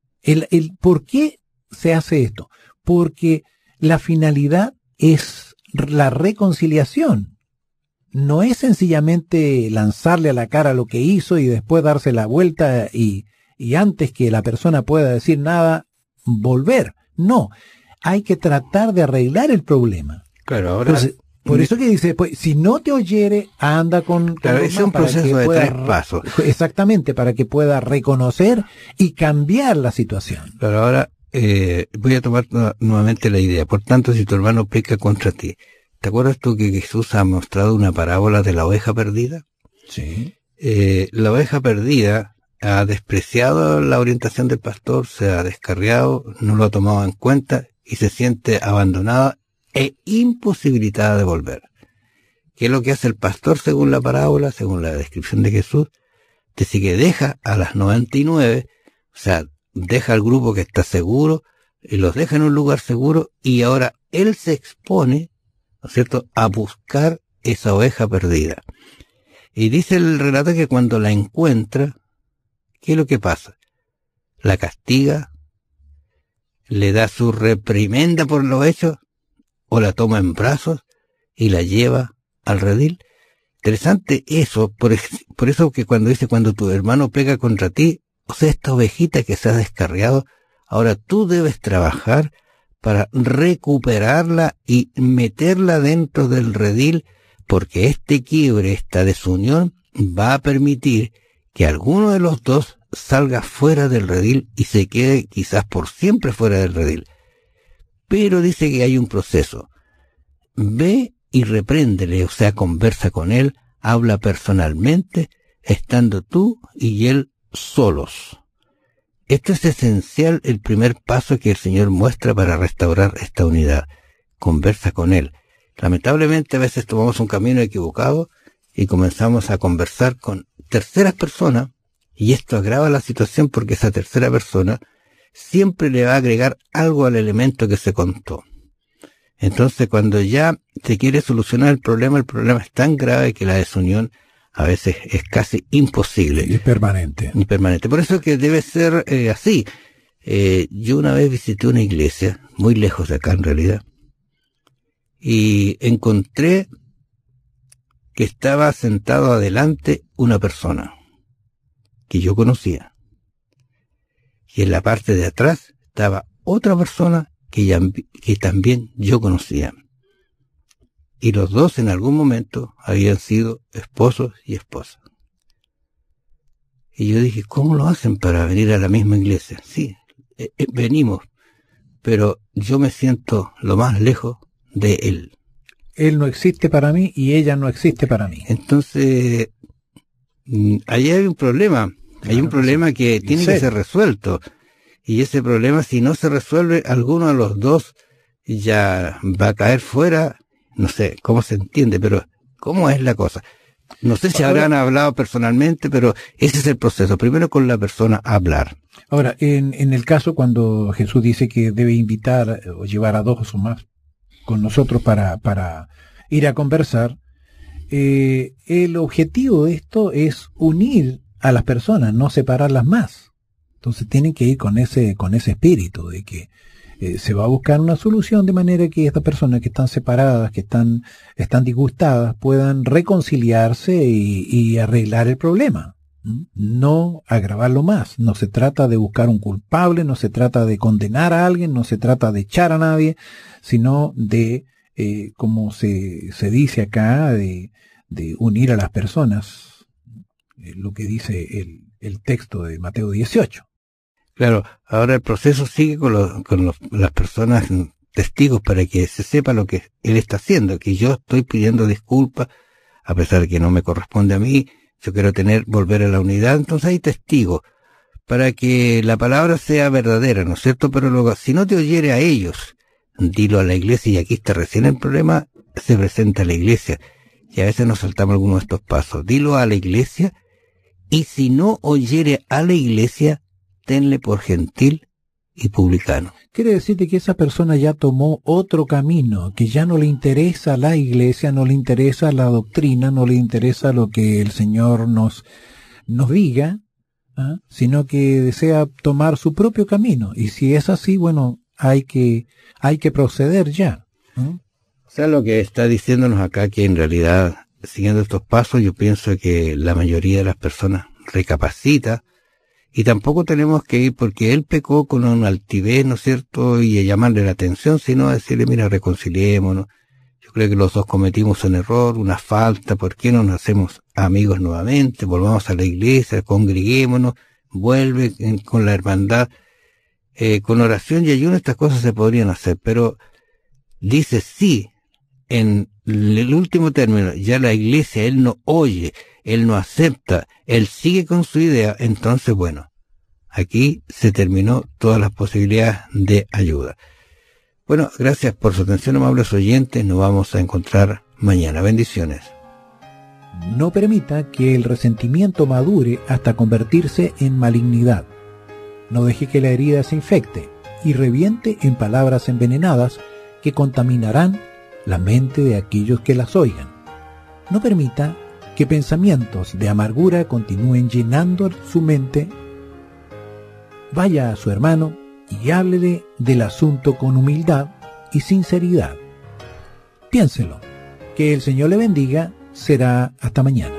¿Por qué se hace esto? Porque la finalidad es la reconciliación. No es sencillamente lanzarle a la cara lo que hizo y después darse la vuelta y antes que la persona pueda decir nada, volver. No, hay que tratar de arreglar el problema. Claro, ahora... Entonces, por eso que dice, pues, si no te oyere, anda con... Claro, es un proceso de 3 pasos. Exactamente, para que pueda reconocer y cambiar la situación. Pero ahora... voy a tomar nuevamente la idea. Por tanto, si tu hermano peca contra ti, ¿te acuerdas tú que Jesús ha mostrado una parábola de la oveja perdida? Sí. La oveja perdida ha despreciado la orientación del pastor, se ha descarriado, no lo ha tomado en cuenta y se siente abandonada e imposibilitada de volver. ¿Qué es lo que hace el pastor según la parábola, según la descripción de Jesús? Dice que deja a las 99, o sea, deja al grupo que está seguro y los deja en un lugar seguro y ahora él se expone, ¿no es cierto?, a buscar esa oveja perdida. Y dice el relato que cuando la encuentra, ¿qué es lo que pasa? La castiga, le da su reprimenda por lo hecho o la toma en brazos y la lleva al redil. Interesante eso, por eso que cuando dice cuando tu hermano pega contra ti, o sea, esta ovejita que se ha descarriado, ahora tú debes trabajar para recuperarla y meterla dentro del redil, porque este quiebre, esta desunión, va a permitir que alguno de los dos salga fuera del redil y se quede quizás por siempre fuera del redil. Pero dice que hay un proceso. Ve y repréndele, o sea, conversa con él, habla personalmente, estando tú y él solos. Esto es esencial, el primer paso que el Señor muestra para restaurar esta unidad. Conversa con Él. Lamentablemente a veces tomamos un camino equivocado y comenzamos a conversar con terceras personas y esto agrava la situación porque esa tercera persona siempre le va a agregar algo al elemento que se contó. Entonces cuando ya se quiere solucionar el problema es tan grave que la desunión a veces es casi imposible. Y permanente. Por eso que debe ser así. Yo una vez visité una iglesia, muy lejos de acá en realidad, y encontré que estaba sentado adelante una persona que yo conocía. Y en la parte de atrás estaba otra persona que también yo conocía. Y los dos en algún momento habían sido esposos y esposas. Y yo dije, ¿cómo lo hacen para venir a la misma iglesia? Sí, venimos, pero yo me siento lo más lejos de él. Él no existe para mí y ella no existe para mí. Entonces, ahí hay un problema. Hay un problema que tiene que ser resuelto. y ese problema, si no se resuelve, alguno de los dos ya va a caer fuera. No sé cómo se entiende, pero ¿cómo es la cosa? No sé si habrán hablado personalmente, pero ese es el proceso. Primero con la persona hablar. Ahora, en el caso cuando Jesús dice que debe invitar o llevar a 2 o más con nosotros para ir a conversar, el objetivo de esto es unir a las personas, no separarlas más. Entonces tienen que ir con ese espíritu de que se va a buscar una solución de manera que estas personas que están separadas, que están disgustadas, puedan reconciliarse y arreglar el problema. No agravarlo más. No se trata de buscar un culpable, no se trata de condenar a alguien, no se trata de echar a nadie, sino de, como se dice acá, de unir a las personas, lo que dice el texto de Mateo 18. Claro, ahora el proceso sigue con las personas testigos para que se sepa lo que él está haciendo, que yo estoy pidiendo disculpas, a pesar de que no me corresponde a mí, yo quiero volver a la unidad, entonces hay testigos, para que la palabra sea verdadera, ¿no es cierto? Pero luego, si no te oyere a ellos, dilo a la iglesia, y aquí está recién el problema, se presenta a la iglesia, y a veces nos saltamos algunos de estos pasos, dilo a la iglesia, y si no oyere a la iglesia, tenle por gentil y publicano. Quiere decirte que esa persona ya tomó otro camino, que ya no le interesa la iglesia, no le interesa la doctrina, no le interesa lo que el Señor nos diga, sino que desea tomar su propio camino. Y si es así, bueno, hay que proceder ya. O sea, lo que está diciéndonos acá, que en realidad, siguiendo estos pasos, yo pienso que la mayoría de las personas recapacita. Y tampoco tenemos que ir porque él pecó con una altivez, ¿no es cierto?, y a llamarle la atención, sino a decirle, mira, reconciliémonos. Yo creo que los dos cometimos un error, una falta, ¿por qué no nos hacemos amigos nuevamente? Volvamos a la iglesia, congreguémonos, vuelve con la hermandad. Con oración y ayuno estas cosas se podrían hacer, pero dice sí, en el último término, ya la iglesia, él no oye, él no acepta, él sigue con su idea, entonces bueno, aquí se terminó todas las posibilidades de ayuda. Bueno, gracias por su atención, amables oyentes, nos vamos a encontrar mañana. Bendiciones. No permita que el resentimiento madure hasta convertirse en malignidad. No deje que la herida se infecte y reviente en palabras envenenadas que contaminarán la mente de aquellos que las oigan. No permita que pensamientos de amargura continúen llenando su mente. Vaya a su hermano y háblele del asunto con humildad y sinceridad. Piénselo. Que el Señor le bendiga. Será hasta mañana.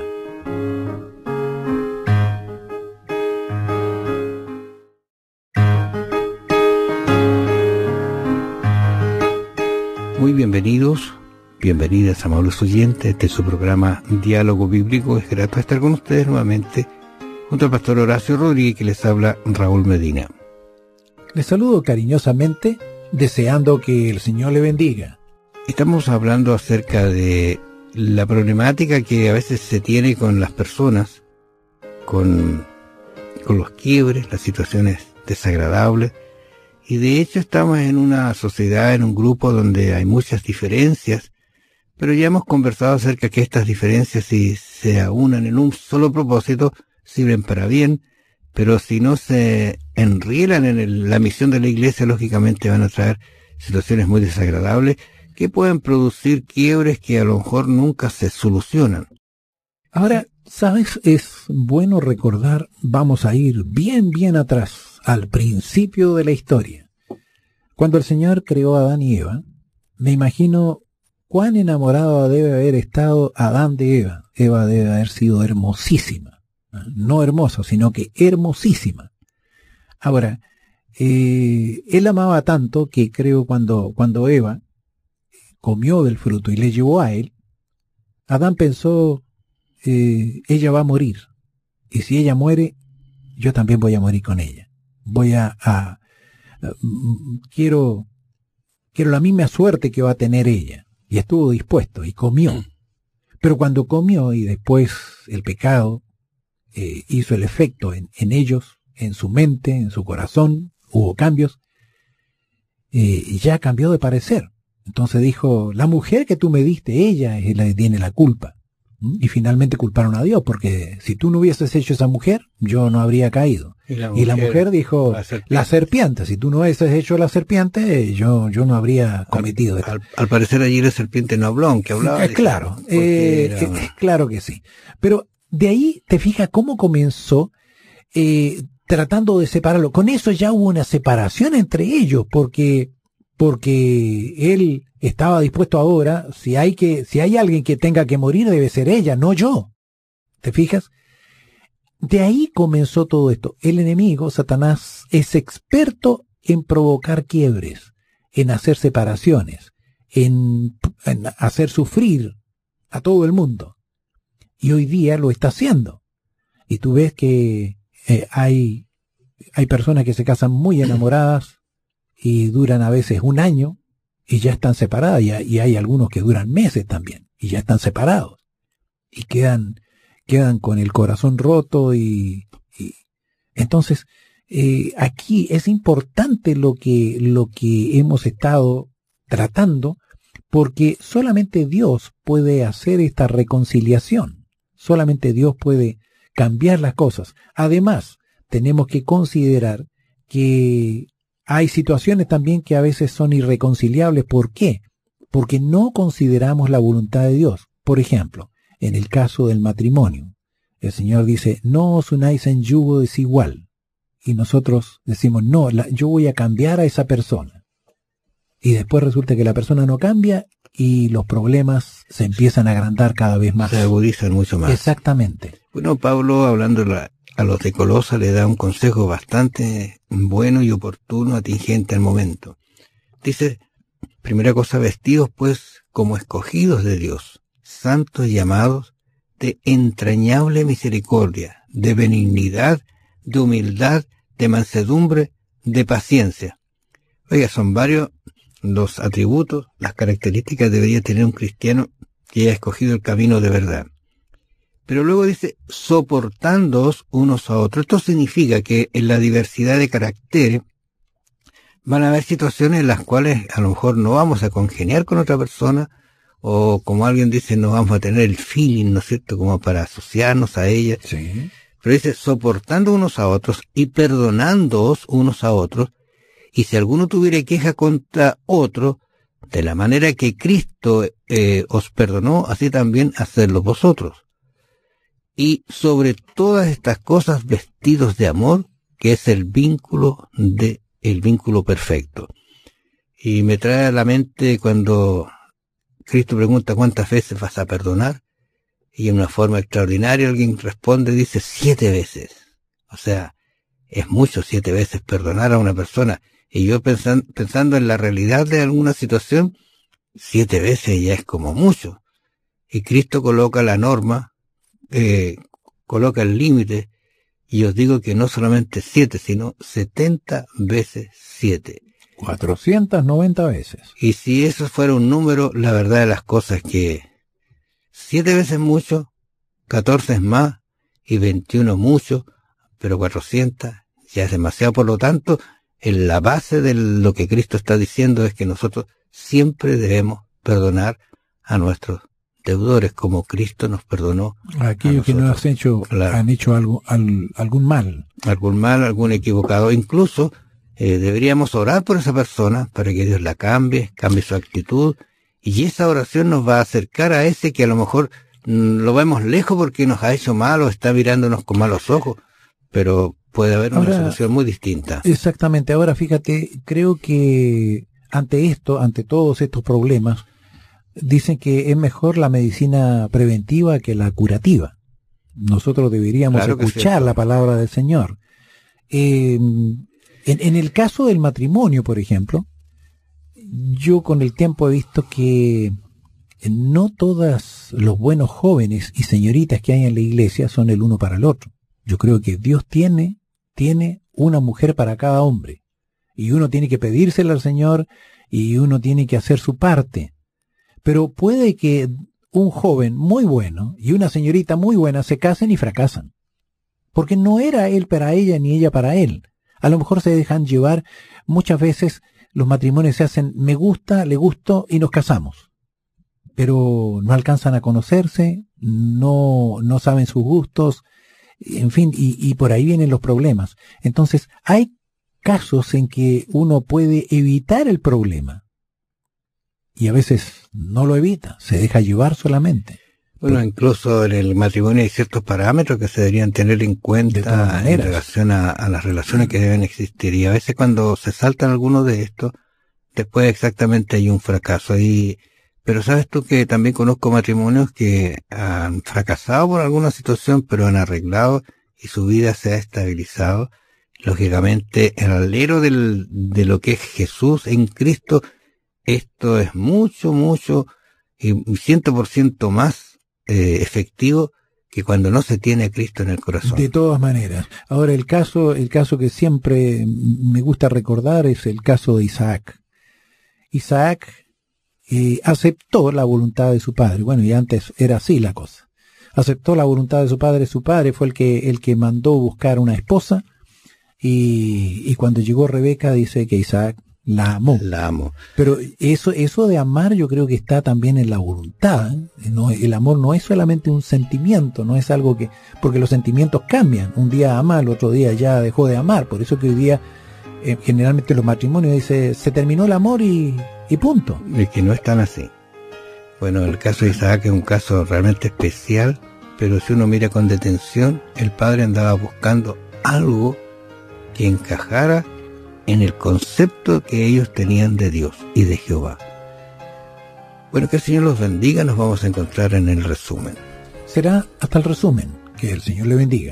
Muy bienvenidos, bienvenidas, amables oyentes, de su programa Diálogo Bíblico. Es grato estar con ustedes nuevamente, junto al pastor Horacio Rodríguez, que les habla Raúl Medina. Les saludo cariñosamente, deseando que el Señor le bendiga. Estamos hablando acerca de la problemática que a veces se tiene con las personas, con los quiebres, las situaciones desagradables. Y de hecho estamos en una sociedad, en un grupo donde hay muchas diferencias, pero ya hemos conversado acerca de que estas diferencias, si se aunan en un solo propósito, sirven para bien, pero si no se enrielan en la misión de la iglesia, lógicamente van a traer situaciones muy desagradables que pueden producir quiebres que a lo mejor nunca se solucionan. Ahora, ¿sabes? Es bueno recordar, vamos a ir bien atrás, al principio de la historia. Cuando el Señor creó a Adán y Eva, me imagino cuán enamorado debe haber estado Adán de Eva. Eva debe haber sido hermosísima. No hermosa, sino que hermosísima. Ahora, él amaba tanto que creo cuando Eva comió del fruto y le llevó a él, Adán pensó, ella va a morir. Y si ella muere, yo también voy a morir con ella. Quiero la misma suerte que va a tener ella. Y estuvo dispuesto y comió. Pero cuando comió y después el pecado hizo el efecto en ellos, en su mente, en su corazón, hubo cambios, ya cambió de parecer. Entonces dijo, la mujer que tú me diste, ella es la que tiene la culpa. Y finalmente culparon a Dios, porque si tú no hubieses hecho esa mujer, yo no habría caído. Y la mujer dijo, la serpiente, si tú no hubieses hecho la serpiente, yo no habría cometido esto. Al parecer allí la serpiente no habló, aunque hablaba. Claro, claro que sí. Pero de ahí te fijas cómo comenzó tratando de separarlo. Con eso ya hubo una separación entre ellos, porque él estaba dispuesto ahora, si hay alguien que tenga que morir, debe ser ella, no yo. ¿Te fijas? De ahí comenzó todo esto. El enemigo, Satanás, es experto en provocar quiebres, en hacer separaciones, en hacer sufrir a todo el mundo. Y hoy día lo está haciendo. Y tú ves que hay personas que se casan muy enamoradas y duran a veces un año y ya están separadas, y hay algunos que duran meses también y ya están separados y quedan con el corazón roto y entonces aquí es importante lo que hemos estado tratando, porque solamente Dios puede hacer esta reconciliación, solamente Dios puede cambiar las cosas. Además, tenemos que considerar que hay situaciones también que a veces son irreconciliables. ¿Por qué? Porque no consideramos la voluntad de Dios. Por ejemplo, en el caso del matrimonio, el Señor dice, no os unáis en yugo desigual. Y nosotros decimos, no, yo voy a cambiar a esa persona. Y después resulta que la persona no cambia y los problemas se empiezan a agrandar cada vez más. Se agudizan mucho más. Exactamente. Bueno, Pablo, hablando a los de Colosa, le da un consejo bastante bueno y oportuno, atingente al momento. Dice, primera cosa, vestidos pues como escogidos de Dios, santos y amados, de entrañable misericordia, de benignidad, de humildad, de mansedumbre, de paciencia. Oiga, son varios los atributos, las características que debería tener un cristiano que haya escogido el camino de verdad. Pero luego dice, soportándoos unos a otros. Esto significa que en la diversidad de caracteres van a haber situaciones en las cuales a lo mejor no vamos a congeniar con otra persona, o como alguien dice, no vamos a tener el feeling, ¿no es cierto?, como para asociarnos a ella. Sí. Pero dice, soportando unos a otros y perdonándoos unos a otros, y si alguno tuviere queja contra otro, de la manera que Cristo os perdonó, así también hacedlo vosotros. Y sobre todas estas cosas vestidos de amor, que es el vínculo perfecto. Y me trae a la mente cuando Cristo pregunta cuántas veces vas a perdonar, y en una forma extraordinaria alguien responde, dice 7 veces. O sea, es mucho 7 veces perdonar a una persona. Y yo pensando en la realidad de alguna situación, 7 veces ya es como mucho. Y Cristo coloca la norma, coloca el límite, y os digo que no solamente 7, sino 70 veces 7. 490 veces. Y si eso fuera un número, la verdad de las cosas es que 7 veces mucho, 14 es más, y 21 mucho, pero 400 ya es demasiado. Por lo tanto, en la base de lo que Cristo está diciendo es que nosotros siempre debemos perdonar a nuestros deudores, como Cristo nos perdonó. Aquellos que nos han hecho algún mal. Algún equivocado. Incluso deberíamos orar por esa persona para que Dios la cambie su actitud, y esa oración nos va a acercar a ese que a lo mejor lo vemos lejos porque nos ha hecho mal o está mirándonos con malos ojos, pero puede haber una solución muy distinta. Exactamente. Ahora fíjate, creo que ante todos estos problemas, dicen que es mejor la medicina preventiva que la curativa. Nosotros deberíamos escuchar la palabra del Señor. En el caso del matrimonio, por ejemplo, yo con el tiempo he visto que no todos los buenos jóvenes y señoritas que hay en la iglesia son el uno para el otro. Yo creo que Dios tiene una mujer para cada hombre, y uno tiene que pedírsela al Señor y uno tiene que hacer su parte. Pero puede que un joven muy bueno y una señorita muy buena se casen y fracasan, porque no era él para ella ni ella para él. A lo mejor se dejan llevar, muchas veces los matrimonios se hacen me gusta, le gusto y nos casamos. Pero no alcanzan a conocerse, no saben sus gustos, en fin, y por ahí vienen los problemas. Entonces, hay casos en que uno puede evitar el problema. Y a veces no lo evita, se deja llevar solamente. Bueno, incluso en el matrimonio hay ciertos parámetros que se deberían tener en cuenta en relación a las relaciones que deben existir. Y a veces cuando se saltan algunos de estos, después exactamente hay un fracaso. Pero sabes tú que también conozco matrimonios que han fracasado por alguna situación, pero han arreglado y su vida se ha estabilizado. Lógicamente, el alero de lo que es Jesús en Cristo, esto es mucho y 100% más efectivo que cuando no se tiene a Cristo en el corazón. De todas maneras. Ahora el caso que siempre me gusta recordar es el caso de Isaac. Isaac aceptó la voluntad de su padre. Bueno, y antes era así la cosa. Aceptó la voluntad de su padre. Su padre fue el que mandó buscar una esposa, y cuando llegó Rebeca dice que Isaac la amó. Pero eso de amar yo creo que está también en la voluntad. No, el amor no es solamente un sentimiento, no es algo que... Porque los sentimientos cambian. Un día ama, el otro día ya dejó de amar. Por eso que hoy día generalmente los matrimonios dice se terminó el amor y punto. Y que no es tan así. Bueno, el caso de Isaac es un caso realmente especial, pero si uno mira con detención, el padre andaba buscando algo que encajara en el concepto que ellos tenían de Dios y de Jehová. Bueno, que el Señor los bendiga, nos vamos a encontrar en el resumen. Será hasta el resumen, que el Señor le bendiga.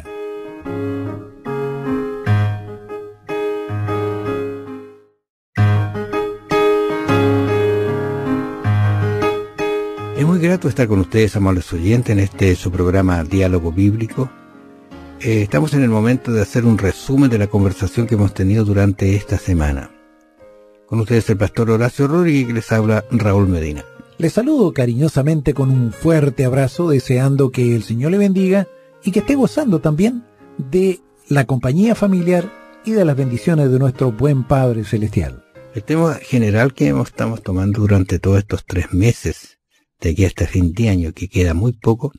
Es muy grato estar con ustedes, amables oyentes, en su programa Diálogo Bíblico. Estamos en el momento de hacer un resumen de la conversación que hemos tenido durante esta semana. Con ustedes el pastor Horacio Rodríguez, que les habla Raúl Medina. Les saludo cariñosamente con un fuerte abrazo, deseando que el Señor le bendiga y que esté gozando también de la compañía familiar y de las bendiciones de nuestro buen Padre Celestial. El tema general que estamos tomando durante todos estos 3 meses, de aquí hasta fin de año, que queda muy poco,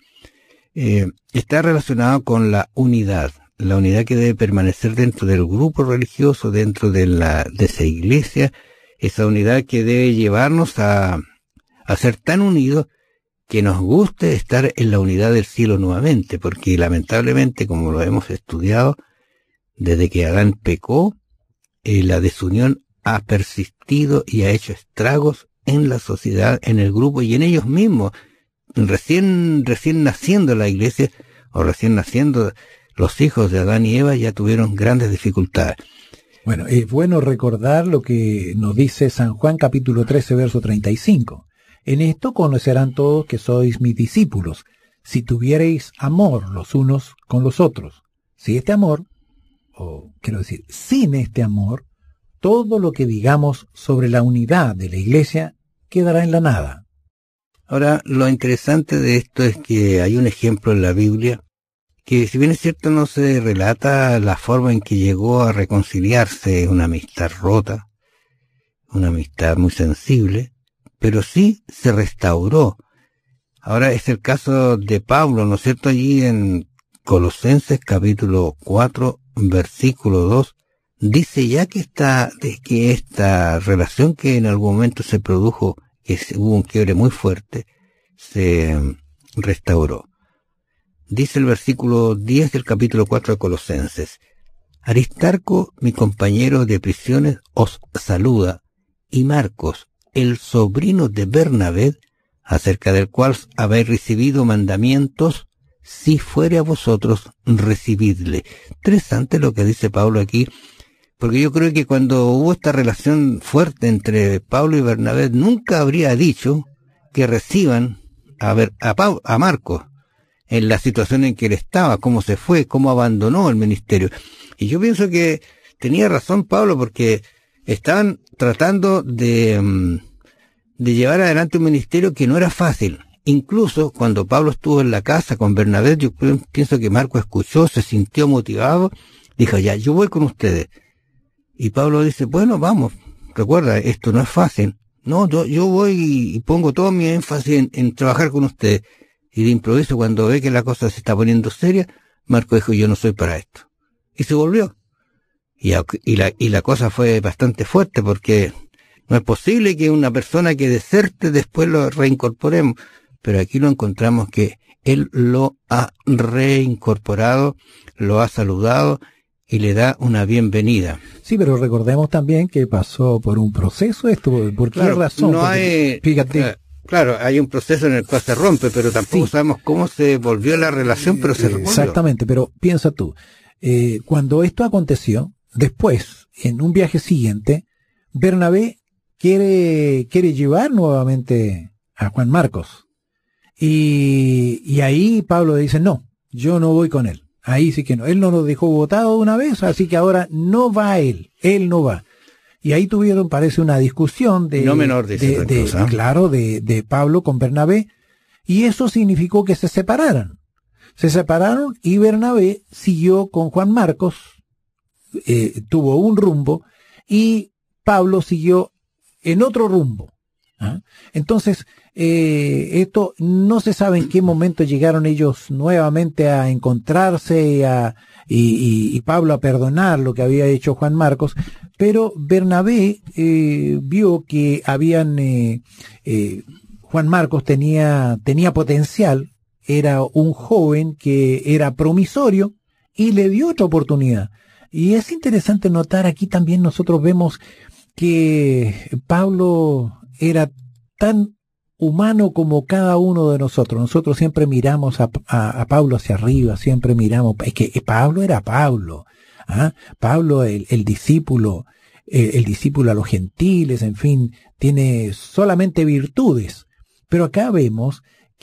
está relacionado con la unidad que debe permanecer dentro del grupo religioso, dentro de esa iglesia, esa unidad que debe llevarnos a ser tan unidos que nos guste estar en la unidad del cielo nuevamente, porque lamentablemente, como lo hemos estudiado, desde que Adán pecó, la desunión ha persistido y ha hecho estragos en la sociedad, en el grupo y en ellos mismos. Recién naciendo la iglesia, o recién naciendo los hijos de Adán y Eva, ya tuvieron grandes dificultades. Bueno, es bueno recordar lo que nos dice San Juan capítulo 13, verso 35. En esto conocerán todos que sois mis discípulos, si tuviereis amor los unos con los otros. Si este amor, o quiero decir, sin este amor, todo lo que digamos sobre la unidad de la iglesia quedará en la nada. Ahora, lo interesante de esto es que hay un ejemplo en la Biblia que, si bien es cierto, no se relata la forma en que llegó a reconciliarse una amistad rota, una amistad muy sensible, pero sí se restauró. Ahora es el caso de Pablo, ¿no es cierto? Allí en Colosenses capítulo 4, versículo 2, dice ya que esta relación que en algún momento se produjo, que hubo un quiebre muy fuerte, se restauró. Dice el versículo 10 del capítulo 4 de Colosenses: Aristarco, mi compañero de prisiones, os saluda, y Marcos, el sobrino de Bernabé, acerca del cual habéis recibido mandamientos, si fuere a vosotros, recibidle. Interesante lo que dice Pablo aquí, porque yo creo que cuando hubo esta relación fuerte entre Pablo y Bernabé, nunca habría dicho que reciban a Marcos en la situación en que él estaba, cómo se fue, cómo abandonó el ministerio. Y yo pienso que tenía razón Pablo, porque estaban tratando de llevar adelante un ministerio que no era fácil. Incluso cuando Pablo estuvo en la casa con Bernabé, yo pienso que Marcos escuchó, se sintió motivado, dijo: ya, yo voy con ustedes, Y Pablo dice, bueno, vamos, recuerda, esto no es fácil. No, yo voy y pongo todo mi énfasis en trabajar con ustedes. Y de improviso, cuando ve que la cosa se está poniendo seria, Marcos dijo, yo no soy para esto. Y se volvió. Y la cosa fue bastante fuerte, porque no es posible que una persona que deserte después lo reincorporemos. Pero aquí lo encontramos que él lo ha reincorporado, lo ha saludado y le da una bienvenida. Sí, pero recordemos también que pasó por un proceso esto. ¿Por qué razón? No hay, fíjate. Claro, hay un proceso en el cual se rompe, pero tampoco sabemos cómo se volvió la relación, pero se revolvió. Exactamente, pero piensa tú, cuando esto aconteció, después, en un viaje siguiente, Bernabé quiere llevar nuevamente a Juan Marcos. Y ahí Pablo dice, no, yo no voy con él. Ahí sí que no. Él no nos dejó botado una vez, así que ahora no va él no va. Y ahí tuvieron, parece, una discusión de... No menor, claro, de Pablo con Bernabé, y eso significó que se separaran. Se separaron y Bernabé siguió con Juan Marcos, tuvo un rumbo, y Pablo siguió en otro rumbo. ¿Ah? Entonces, esto no se sabe en qué momento llegaron ellos nuevamente a encontrarse y Pablo a perdonar lo que había hecho Juan Marcos, pero Bernabé vio que Juan Marcos tenía potencial, era un joven que era promisorio y le dio otra oportunidad. Y es interesante notar aquí también nosotros vemos que Pablo era tan humano como cada uno de nosotros. Nosotros siempre miramos a Pablo hacia arriba, siempre miramos, es que Pablo era Pablo, ¿ah? Pablo el discípulo a los gentiles, en fin, tiene solamente virtudes. Pero acá vemos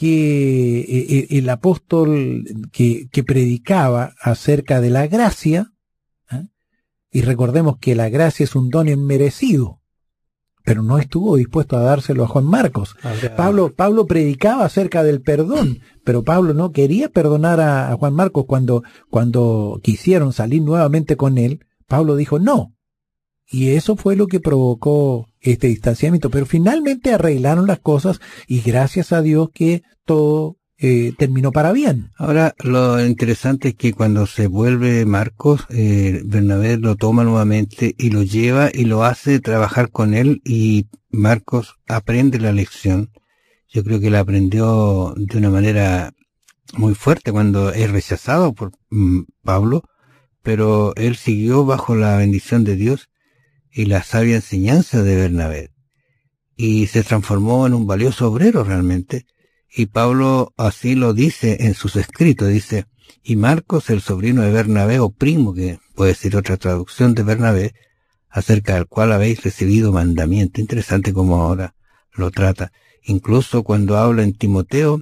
que el apóstol que predicaba acerca de la gracia, ¿ah? Y recordemos que la gracia es un don inmerecido, pero no estuvo dispuesto a dárselo a Juan Marcos. Pablo predicaba acerca del perdón, pero Pablo no quería perdonar a Juan Marcos cuando quisieron salir nuevamente con él. Pablo dijo no. Y eso fue lo que provocó este distanciamiento. Pero finalmente arreglaron las cosas y gracias a Dios que todo terminó para bien. Ahora, lo interesante es que cuando se vuelve Marcos, Bernabé lo toma nuevamente y lo lleva y lo hace trabajar con él, y Marcos aprende la lección. Yo creo que la aprendió de una manera muy fuerte cuando es rechazado por Pablo, pero él siguió bajo la bendición de Dios y la sabia enseñanza de Bernabé, y se transformó en un valioso obrero realmente. Y Pablo así lo dice en sus escritos, dice, y Marcos, el sobrino de Bernabé, o primo, que puede ser otra traducción de Bernabé, acerca del cual habéis recibido mandamiento. Interesante cómo ahora lo trata. Incluso cuando habla en Timoteo,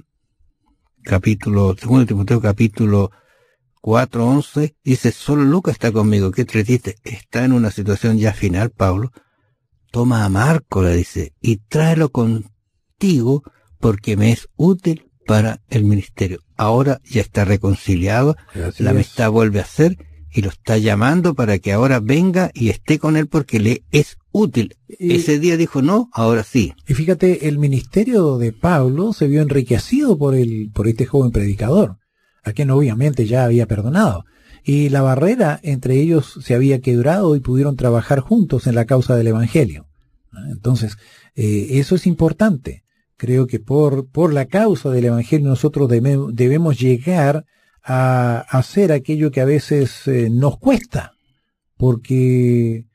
2 Timoteo capítulo 4:11, dice, solo Lucas está conmigo. Qué triste, está en una situación ya final, Pablo. Toma a Marco, le dice, y tráelo contigo, porque me es útil para el ministerio. Ahora ya está reconciliado, la amistad vuelve a ser, y lo está llamando para que ahora venga y esté con él porque le es útil. Ese día dijo no, ahora sí. Y fíjate, el ministerio de Pablo se vio enriquecido por este joven predicador, a quien obviamente ya había perdonado. Y la barrera entre ellos se había quebrado y pudieron trabajar juntos en la causa del evangelio. Entonces, eso es importante. Creo que por la causa del evangelio nosotros debemos llegar a hacer aquello que a veces nos cuesta, porque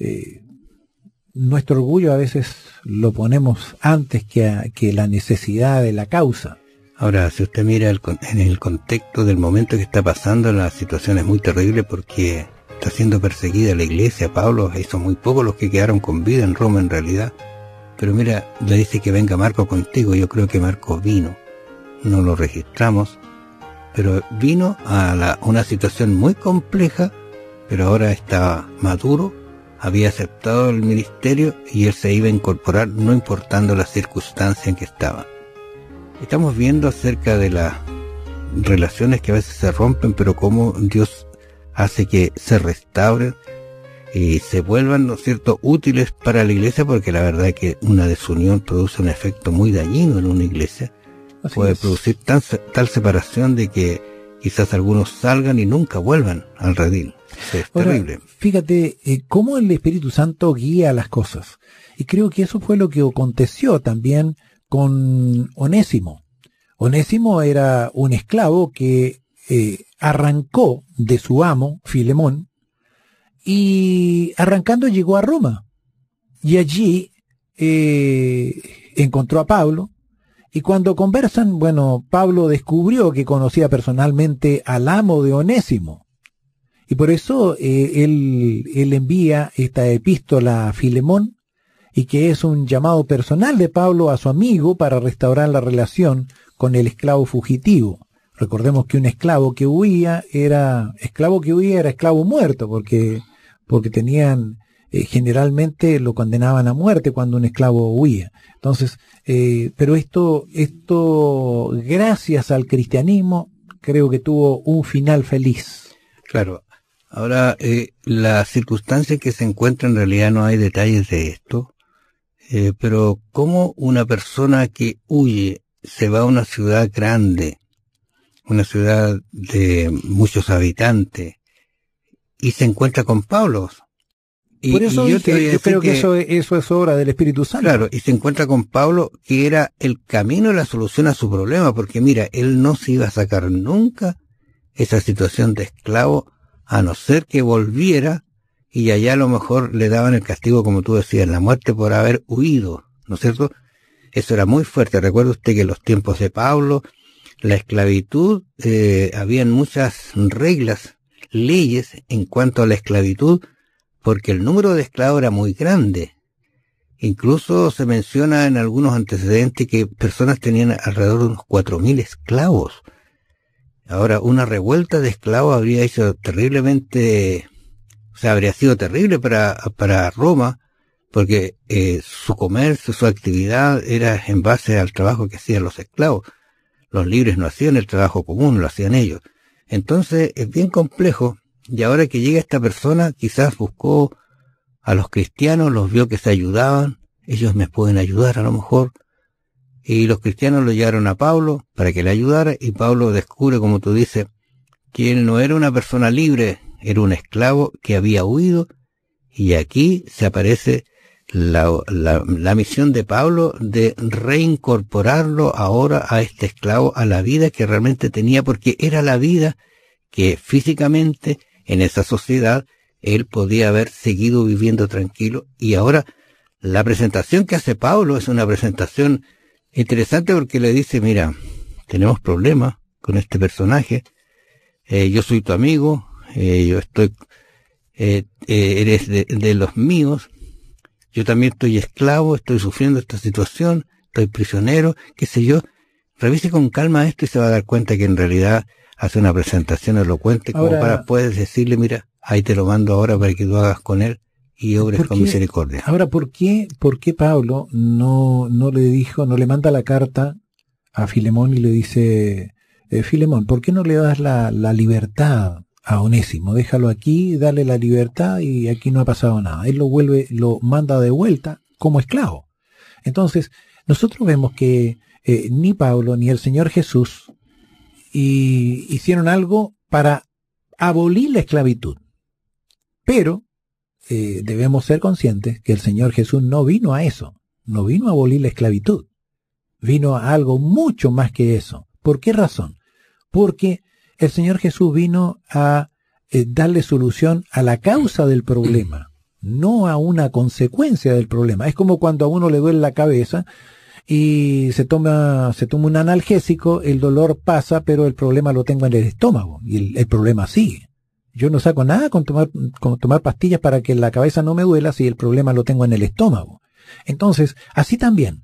nuestro orgullo a veces lo ponemos antes que la necesidad de la causa. Ahora, si usted mira en el contexto del momento que está pasando, la situación es muy terrible porque está siendo perseguida la iglesia. Pablo, son muy pocos los que quedaron con vida en Roma en realidad. Pero mira, le dice que venga Marco contigo. Yo creo que Marco vino. No lo registramos. Pero vino a una situación muy compleja, pero ahora está maduro, había aceptado el ministerio y él se iba a incorporar no importando la circunstancia en que estaba. Estamos viendo acerca de las relaciones que a veces se rompen, pero cómo Dios hace que se restauren. y se vuelvan, ¿no es cierto?, útiles para la iglesia, porque la verdad es que una desunión produce un efecto muy dañino en una iglesia. Así puede es. producir tal separación de que quizás algunos salgan y nunca vuelvan al redil. Es terrible. Fíjate cómo el Espíritu Santo guía las cosas. Y creo que eso fue lo que aconteció también con Onésimo. Onésimo era un esclavo que arrancó de su amo, Filemón, y arrancando llegó a Roma. Y allí encontró a Pablo. Y cuando conversan, bueno, Pablo descubrió que conocía personalmente al amo de Onésimo. Y por eso él envía esta epístola a Filemón, y que es un llamado personal de Pablo a su amigo para restaurar la relación con el esclavo fugitivo. Recordemos que un esclavo que huía era esclavo muerto, porque tenían, generalmente lo condenaban a muerte cuando un esclavo huía. Entonces, pero esto, gracias al cristianismo, creo que tuvo un final feliz. Claro. Ahora, la circunstancia en que se encuentra, en realidad no hay detalles de esto, pero ¿cómo una persona que huye se va a una ciudad grande, una ciudad de muchos habitantes, y se encuentra con Pablo? Por eso yo creo que eso es obra del Espíritu Santo. Claro, y se encuentra con Pablo, que era el camino y la solución a su problema, porque mira, él no se iba a sacar nunca esa situación de esclavo, a no ser que volviera, y allá a lo mejor le daban el castigo, como tú decías, la muerte por haber huido, ¿no es cierto? Eso era muy fuerte. Recuerda usted que en los tiempos de Pablo, la esclavitud, habían muchas reglas, leyes en cuanto a la esclavitud, porque el número de esclavos era muy grande. Incluso se menciona en algunos antecedentes que personas tenían alrededor de unos 4.000 esclavos. Ahora, una revuelta de esclavos habría hecho terriblemente, o sea, habría sido terrible para Roma, porque su comercio, su actividad era en base al trabajo que hacían los esclavos. Los libres no hacían el trabajo común, lo hacían ellos. Entonces, es bien complejo, y ahora que llega esta persona, quizás buscó a los cristianos, los vio que se ayudaban, ellos me pueden ayudar a lo mejor, y los cristianos lo llevaron a Pablo para que le ayudara, y Pablo descubre, como tú dices, que él no era una persona libre, era un esclavo que había huido, y aquí se aparece la misión de Pablo de reincorporarlo ahora a este esclavo a la vida que realmente tenía, porque era la vida que físicamente en esa sociedad él podía haber seguido viviendo tranquilo. Y ahora la presentación que hace Pablo es una presentación interesante, porque le dice, mira, tenemos problemas con este personaje, yo soy tu amigo, yo estoy, eres de los míos, yo también estoy esclavo, estoy sufriendo esta situación, estoy prisionero, qué sé yo. Revise con calma esto y se va a dar cuenta que en realidad hace una presentación elocuente, como para puedes decirle, mira, ahí te lo mando ahora para que tú hagas con él y obres con misericordia. Ahora, ¿por qué Pablo no le dijo, no le manda la carta a Filemón y le dice, Filemón, ¿por qué no le das la libertad a Onésimo? Déjalo aquí, dale la libertad y aquí no ha pasado nada. Él lo manda de vuelta como esclavo. Entonces, nosotros vemos que ni Pablo ni el Señor Jesús hicieron algo para abolir la esclavitud. Pero debemos ser conscientes que el Señor Jesús no vino a eso, no vino a abolir la esclavitud, vino a algo mucho más que eso. ¿Por qué razón? Porque el Señor Jesús vino a darle solución a la causa del problema, no a una consecuencia del problema. Es como cuando a uno le duele la cabeza y se toma un analgésico, el dolor pasa, pero el problema lo tengo en el estómago y el problema sigue. Yo no saco nada con tomar pastillas para que la cabeza no me duela si el problema lo tengo en el estómago. Entonces, así también,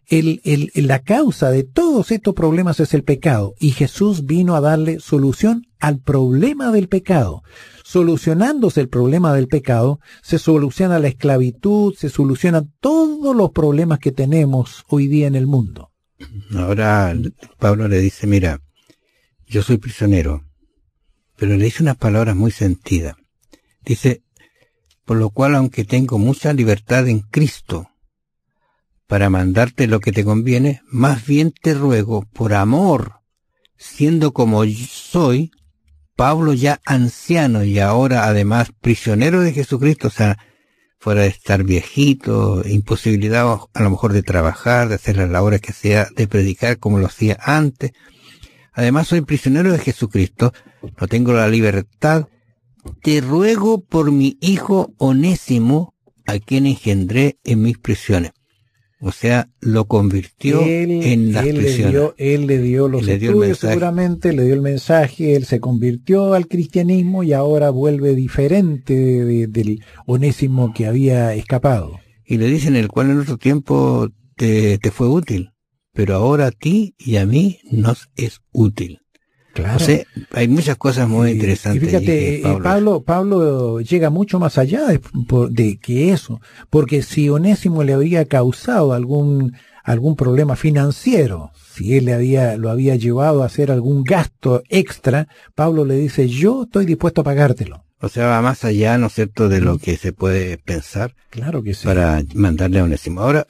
la causa de todos estos problemas es el pecado, y Jesús vino a darle solución al problema del pecado. Solucionándose el problema del pecado, se soluciona la esclavitud, se solucionan todos los problemas que tenemos hoy día en el mundo. Ahora Pablo le dice, mira, yo soy prisionero, pero le dice unas palabras muy sentidas. Dice, por lo cual, aunque tengo mucha libertad en Cristo para mandarte lo que te conviene, más bien te ruego, por amor, siendo como soy, Pablo ya anciano y ahora además prisionero de Jesucristo, o sea, fuera de estar viejito, imposibilidad a lo mejor de trabajar, de hacer la labor que sea, de predicar como lo hacía antes. Además soy prisionero de Jesucristo, no tengo la libertad. Te ruego por mi hijo Onésimo, a quien engendré en mis prisiones. O sea, lo convirtió en las prisiones. Él le dio los estudios seguramente, le dio el mensaje, él se convirtió al cristianismo y ahora vuelve diferente del Onésimo que había escapado. Y le dicen, el cual en otro tiempo te fue útil, pero ahora a ti y a mí nos es útil. Claro. O sea, hay muchas cosas muy interesantes. Y fíjate, Pablo llega mucho más allá de que eso, porque si Onésimo le había causado algún problema financiero, si él lo había llevado a hacer algún gasto extra, Pablo le dice, yo estoy dispuesto a pagártelo. O sea, va más allá, ¿no es cierto?, de lo que se puede pensar. Claro que sí. Para mandarle a Onésimo. Ahora,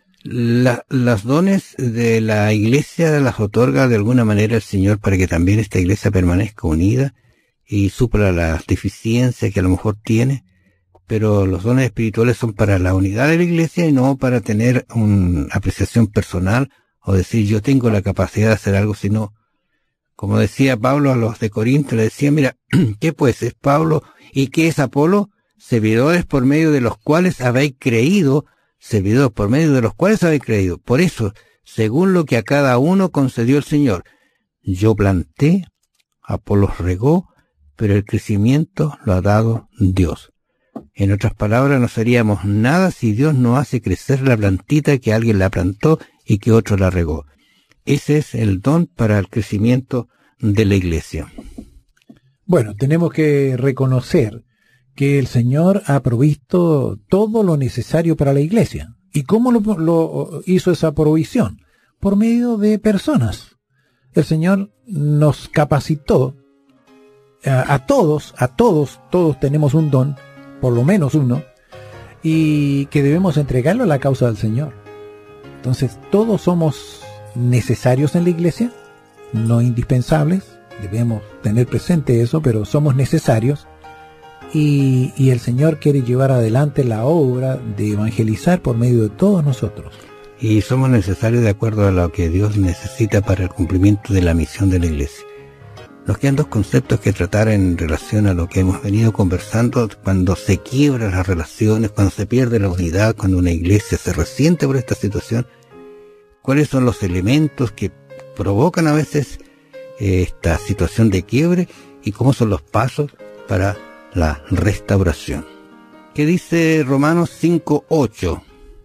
las dones de la iglesia las otorga de alguna manera el Señor para que también esta iglesia permanezca unida y supla las deficiencias que a lo mejor tiene, pero los dones espirituales son para la unidad de la iglesia y no para tener una apreciación personal o decir yo tengo la capacidad de hacer algo, sino, como decía Pablo a los de Corinto, le decía, mira, ¿qué pues es Pablo y qué es Apolo? Servidores por medio de los cuales habéis creído, servidores por medio de los cuales habéis creído. Por eso, según lo que a cada uno concedió el Señor, yo planté, Apolos regó, pero el crecimiento lo ha dado Dios. En otras palabras, no seríamos nada si Dios no hace crecer la plantita que alguien la plantó y que otro la regó. Ese es el don para el crecimiento de la iglesia. Bueno, tenemos que reconocer que el Señor ha provisto todo lo necesario para la iglesia. ¿Y cómo lo hizo esa provisión? Por medio de personas. El Señor nos capacitó a todos tenemos un don, por lo menos uno, y que debemos entregarlo a la causa del Señor. Entonces, todos somos necesarios en la iglesia, no indispensables, debemos tener presente eso, pero somos necesarios. Y el Señor quiere llevar adelante la obra de evangelizar por medio de todos nosotros. Y somos necesarios de acuerdo a lo que Dios necesita para el cumplimiento de la misión de la iglesia. Nos quedan dos conceptos que tratar en relación a lo que hemos venido conversando cuando se quiebran las relaciones, cuando se pierde la unidad, cuando una iglesia se resiente por esta situación. ¿Cuáles son los elementos que provocan a veces esta situación de quiebre y cómo son los pasos para la restauración? ¿Qué dice Romanos 5:8?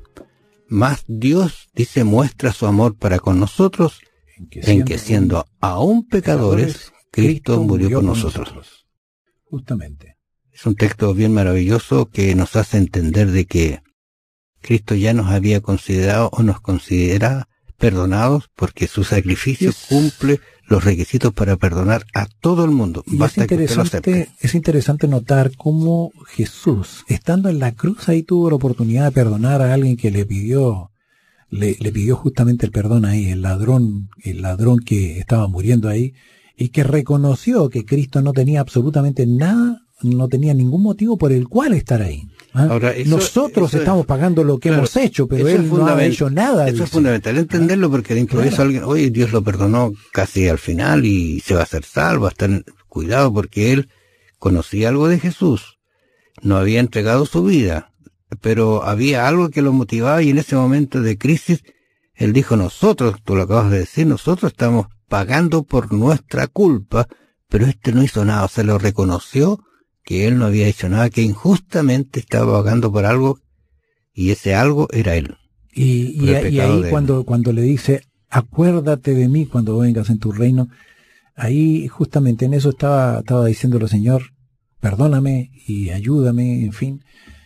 Mas Dios, dice, muestra su amor para con nosotros en que siendo aún pecadores, Cristo murió por nosotros. Justamente. Es un texto bien maravilloso que nos hace entender de que Cristo ya nos había considerado o nos considera perdonados porque su sacrificio cumple los requisitos para perdonar a todo el mundo. Basta que usted lo acepte. Es interesante notar cómo Jesús, estando en la cruz, ahí tuvo la oportunidad de perdonar a alguien que le pidió justamente el perdón ahí, el ladrón que estaba muriendo ahí, y que reconoció que Cristo no tenía absolutamente nada, no tenía ningún motivo por el cual estar ahí. Ahora, nosotros estamos pagando lo que hemos hecho, pero él no ha hecho nada. Eso es fundamental entenderlo, porque de improviso alguien, oye, Dios lo perdonó casi al final y se va a hacer salvo. Cuidado, porque él conocía algo de Jesús, no había entregado su vida, pero había algo que lo motivaba y en ese momento de crisis, él dijo, nosotros, tú lo acabas de decir, nosotros estamos pagando por nuestra culpa, pero no hizo nada, o sea, lo reconoció que él no había hecho nada, que injustamente estaba pagando por algo, y ese algo era él. Y ahí cuando le dice, acuérdate de mí cuando vengas en tu reino, ahí justamente en eso estaba diciéndole, Señor, perdóname y ayúdame, en fin,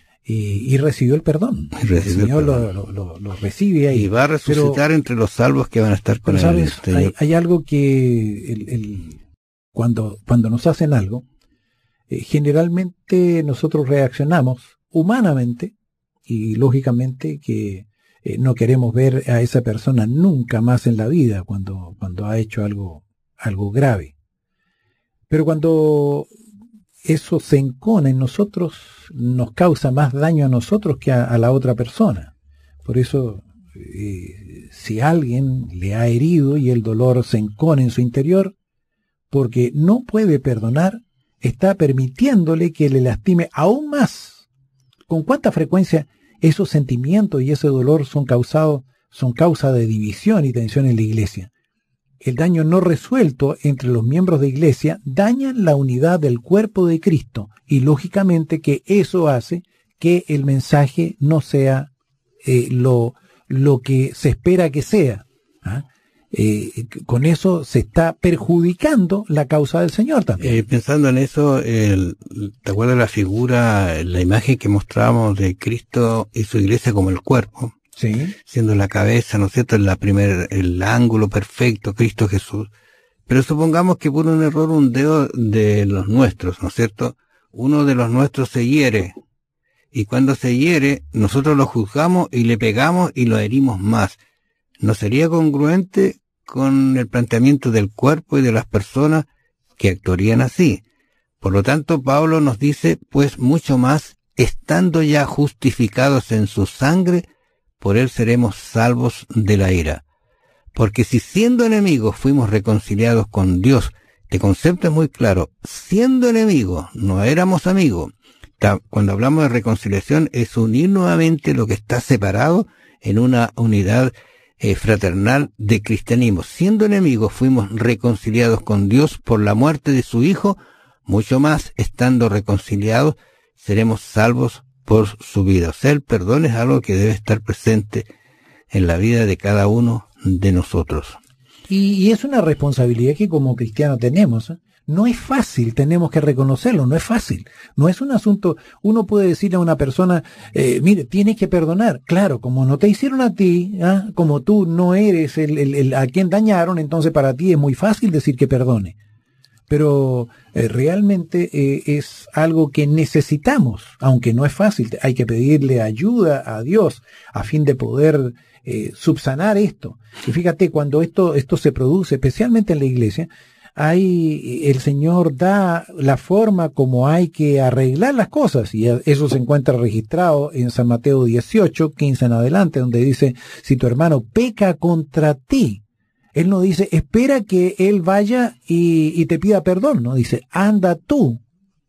y recibió el perdón. El Señor lo recibe ahí. Y va a resucitar entre los salvos que van a estar con él. ¿Sabes? Hay algo que cuando nos hacen algo, generalmente nosotros reaccionamos humanamente y lógicamente que no queremos ver a esa persona nunca más en la vida cuando ha hecho algo grave. Pero cuando eso se encona en nosotros, nos causa más daño a nosotros que a la otra persona. Por eso, si alguien le ha herido y el dolor se encona en su interior, porque no puede perdonar, está permitiéndole que le lastime aún más. ¿Con cuánta frecuencia esos sentimientos y ese dolor son causa de división y tensión en la iglesia? El daño no resuelto entre los miembros de iglesia daña la unidad del cuerpo de Cristo, y lógicamente que eso hace que el mensaje no sea lo que se espera que sea. Con eso se está perjudicando la causa del Señor también. Pensando en eso, ¿te acuerdas la figura, la imagen que mostramos de Cristo y su iglesia como el cuerpo? Sí. Siendo la cabeza, ¿no es cierto?, el ángulo perfecto, Cristo Jesús. Pero supongamos que por un error un dedo de los nuestros, ¿no es cierto?, uno de los nuestros se hiere. Y cuando se hiere, nosotros lo juzgamos y le pegamos y lo herimos más. ¿No sería congruente con el planteamiento del cuerpo y de las personas que actuarían así? Por lo tanto, Pablo nos dice, pues mucho más, estando ya justificados en su sangre, por él seremos salvos de la ira. Porque si siendo enemigos fuimos reconciliados con Dios, este concepto es muy claro, siendo enemigos, no éramos amigos. Cuando hablamos de reconciliación es unir nuevamente lo que está separado en una unidad fraternal de cristianismo. Siendo enemigos fuimos reconciliados con Dios por la muerte de su Hijo, mucho más, estando reconciliados, seremos salvos por su vida. O sea, el perdón es algo que debe estar presente en la vida de cada uno de nosotros. Y es una responsabilidad que como cristianos tenemos. No es fácil, tenemos que reconocerlo, no es fácil. No es un asunto, uno puede decirle a una persona, mire, tienes que perdonar. Claro, como no te hicieron a ti, como tú no eres el a quien dañaron, entonces para ti es muy fácil decir que perdone. Pero realmente es algo que necesitamos, aunque no es fácil. Hay que pedirle ayuda a Dios a fin de poder subsanar esto. Y fíjate, cuando esto se produce, especialmente en la iglesia, el Señor da la forma como hay que arreglar las cosas, y eso se encuentra registrado en San Mateo 18, 15 en adelante, donde dice, si tu hermano peca contra ti, él no dice, espera que él vaya y te pida perdón, no, dice, anda tú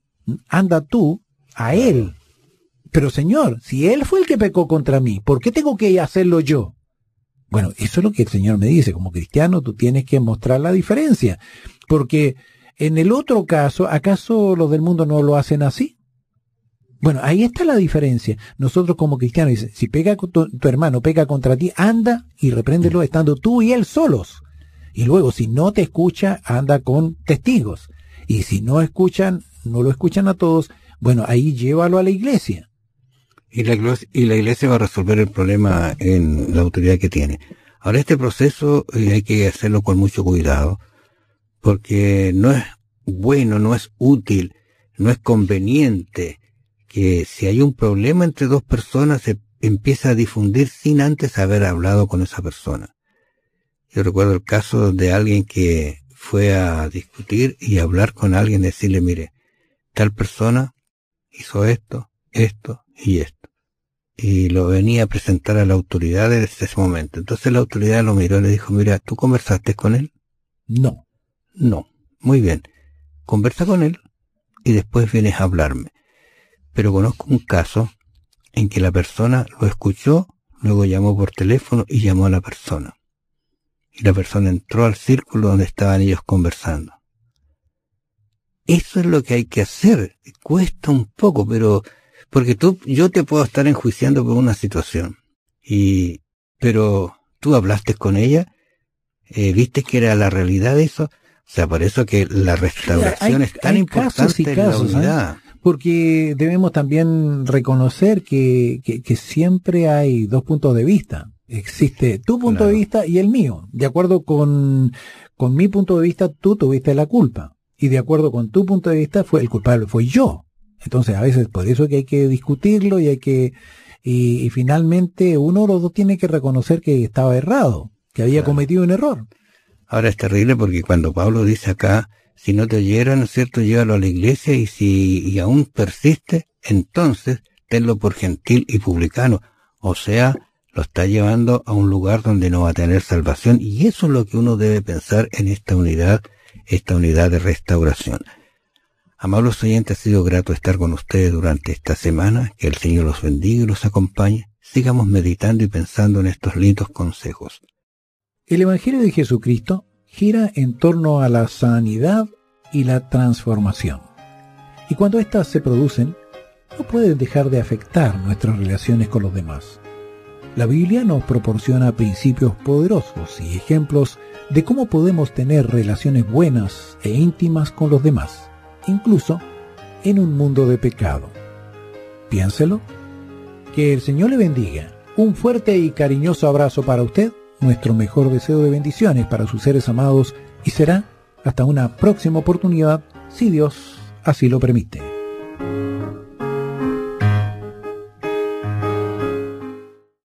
a él. Pero Señor, si él fue el que pecó contra mí, ¿por qué tengo que hacerlo yo? Bueno, eso es lo que el Señor me dice, como cristiano tú tienes que mostrar la diferencia, porque en el otro caso, ¿acaso los del mundo no lo hacen así? Bueno, ahí está la diferencia. Nosotros como cristianos, dice, si pega tu hermano, pega contra ti, anda y repréndelo estando tú y él solos. Y luego, si no te escucha, anda con testigos. Y si no lo escuchan a todos, bueno, ahí llévalo a la iglesia. Y la iglesia va a resolver el problema en la autoridad que tiene. Ahora, este proceso hay que hacerlo con mucho cuidado, porque no es bueno, no es útil, no es conveniente que si hay un problema entre dos personas se empieza a difundir sin antes haber hablado con esa persona. Yo recuerdo el caso de alguien que fue a discutir y hablar con alguien, decirle, mire, tal persona hizo esto y esto. Y lo venía a presentar a la autoridad desde ese momento. Entonces la autoridad lo miró y le dijo, mira, ¿tú conversaste con él? No. Muy bien. Conversa con él y después vienes a hablarme. Pero conozco un caso en que la persona lo escuchó, luego llamó por teléfono y llamó a la persona. Y la persona entró al círculo donde estaban ellos conversando. Eso es lo que hay que hacer. Cuesta un poco, pero porque yo te puedo estar enjuiciando por una situación. Pero tú hablaste con ella, viste que era la realidad de eso. O sea, por eso que la restauración es tan importante en la unidad. Porque debemos también reconocer que siempre hay dos puntos de vista. Existe tu punto de vista y el mío. De acuerdo con mi punto de vista, tú tuviste la culpa. Y de acuerdo con tu punto de vista, el culpable fue yo. Entonces a veces por eso que hay que discutirlo y finalmente uno de los dos tiene que reconocer que estaba errado, que había cometido un error. Ahora es terrible porque cuando Pablo dice acá, si no te oyeran, ¿no es cierto?, llévalo a la iglesia y aún persiste, entonces tenlo por gentil y publicano. O sea, lo está llevando a un lugar donde no va a tener salvación, y eso es lo que uno debe pensar en esta unidad de restauración. Amables oyentes, ha sido grato estar con ustedes durante esta semana. Que el Señor los bendiga y los acompañe. Sigamos meditando y pensando en estos lindos consejos. El Evangelio de Jesucristo gira en torno a la sanidad y la transformación. Y cuando éstas se producen, no pueden dejar de afectar nuestras relaciones con los demás. La Biblia nos proporciona principios poderosos y ejemplos de cómo podemos tener relaciones buenas e íntimas con los demás, incluso en un mundo de pecado. Piénselo. Que el Señor le bendiga. Un fuerte y cariñoso abrazo para usted, nuestro mejor deseo de bendiciones para sus seres amados, y será hasta una próxima oportunidad, si Dios así lo permite.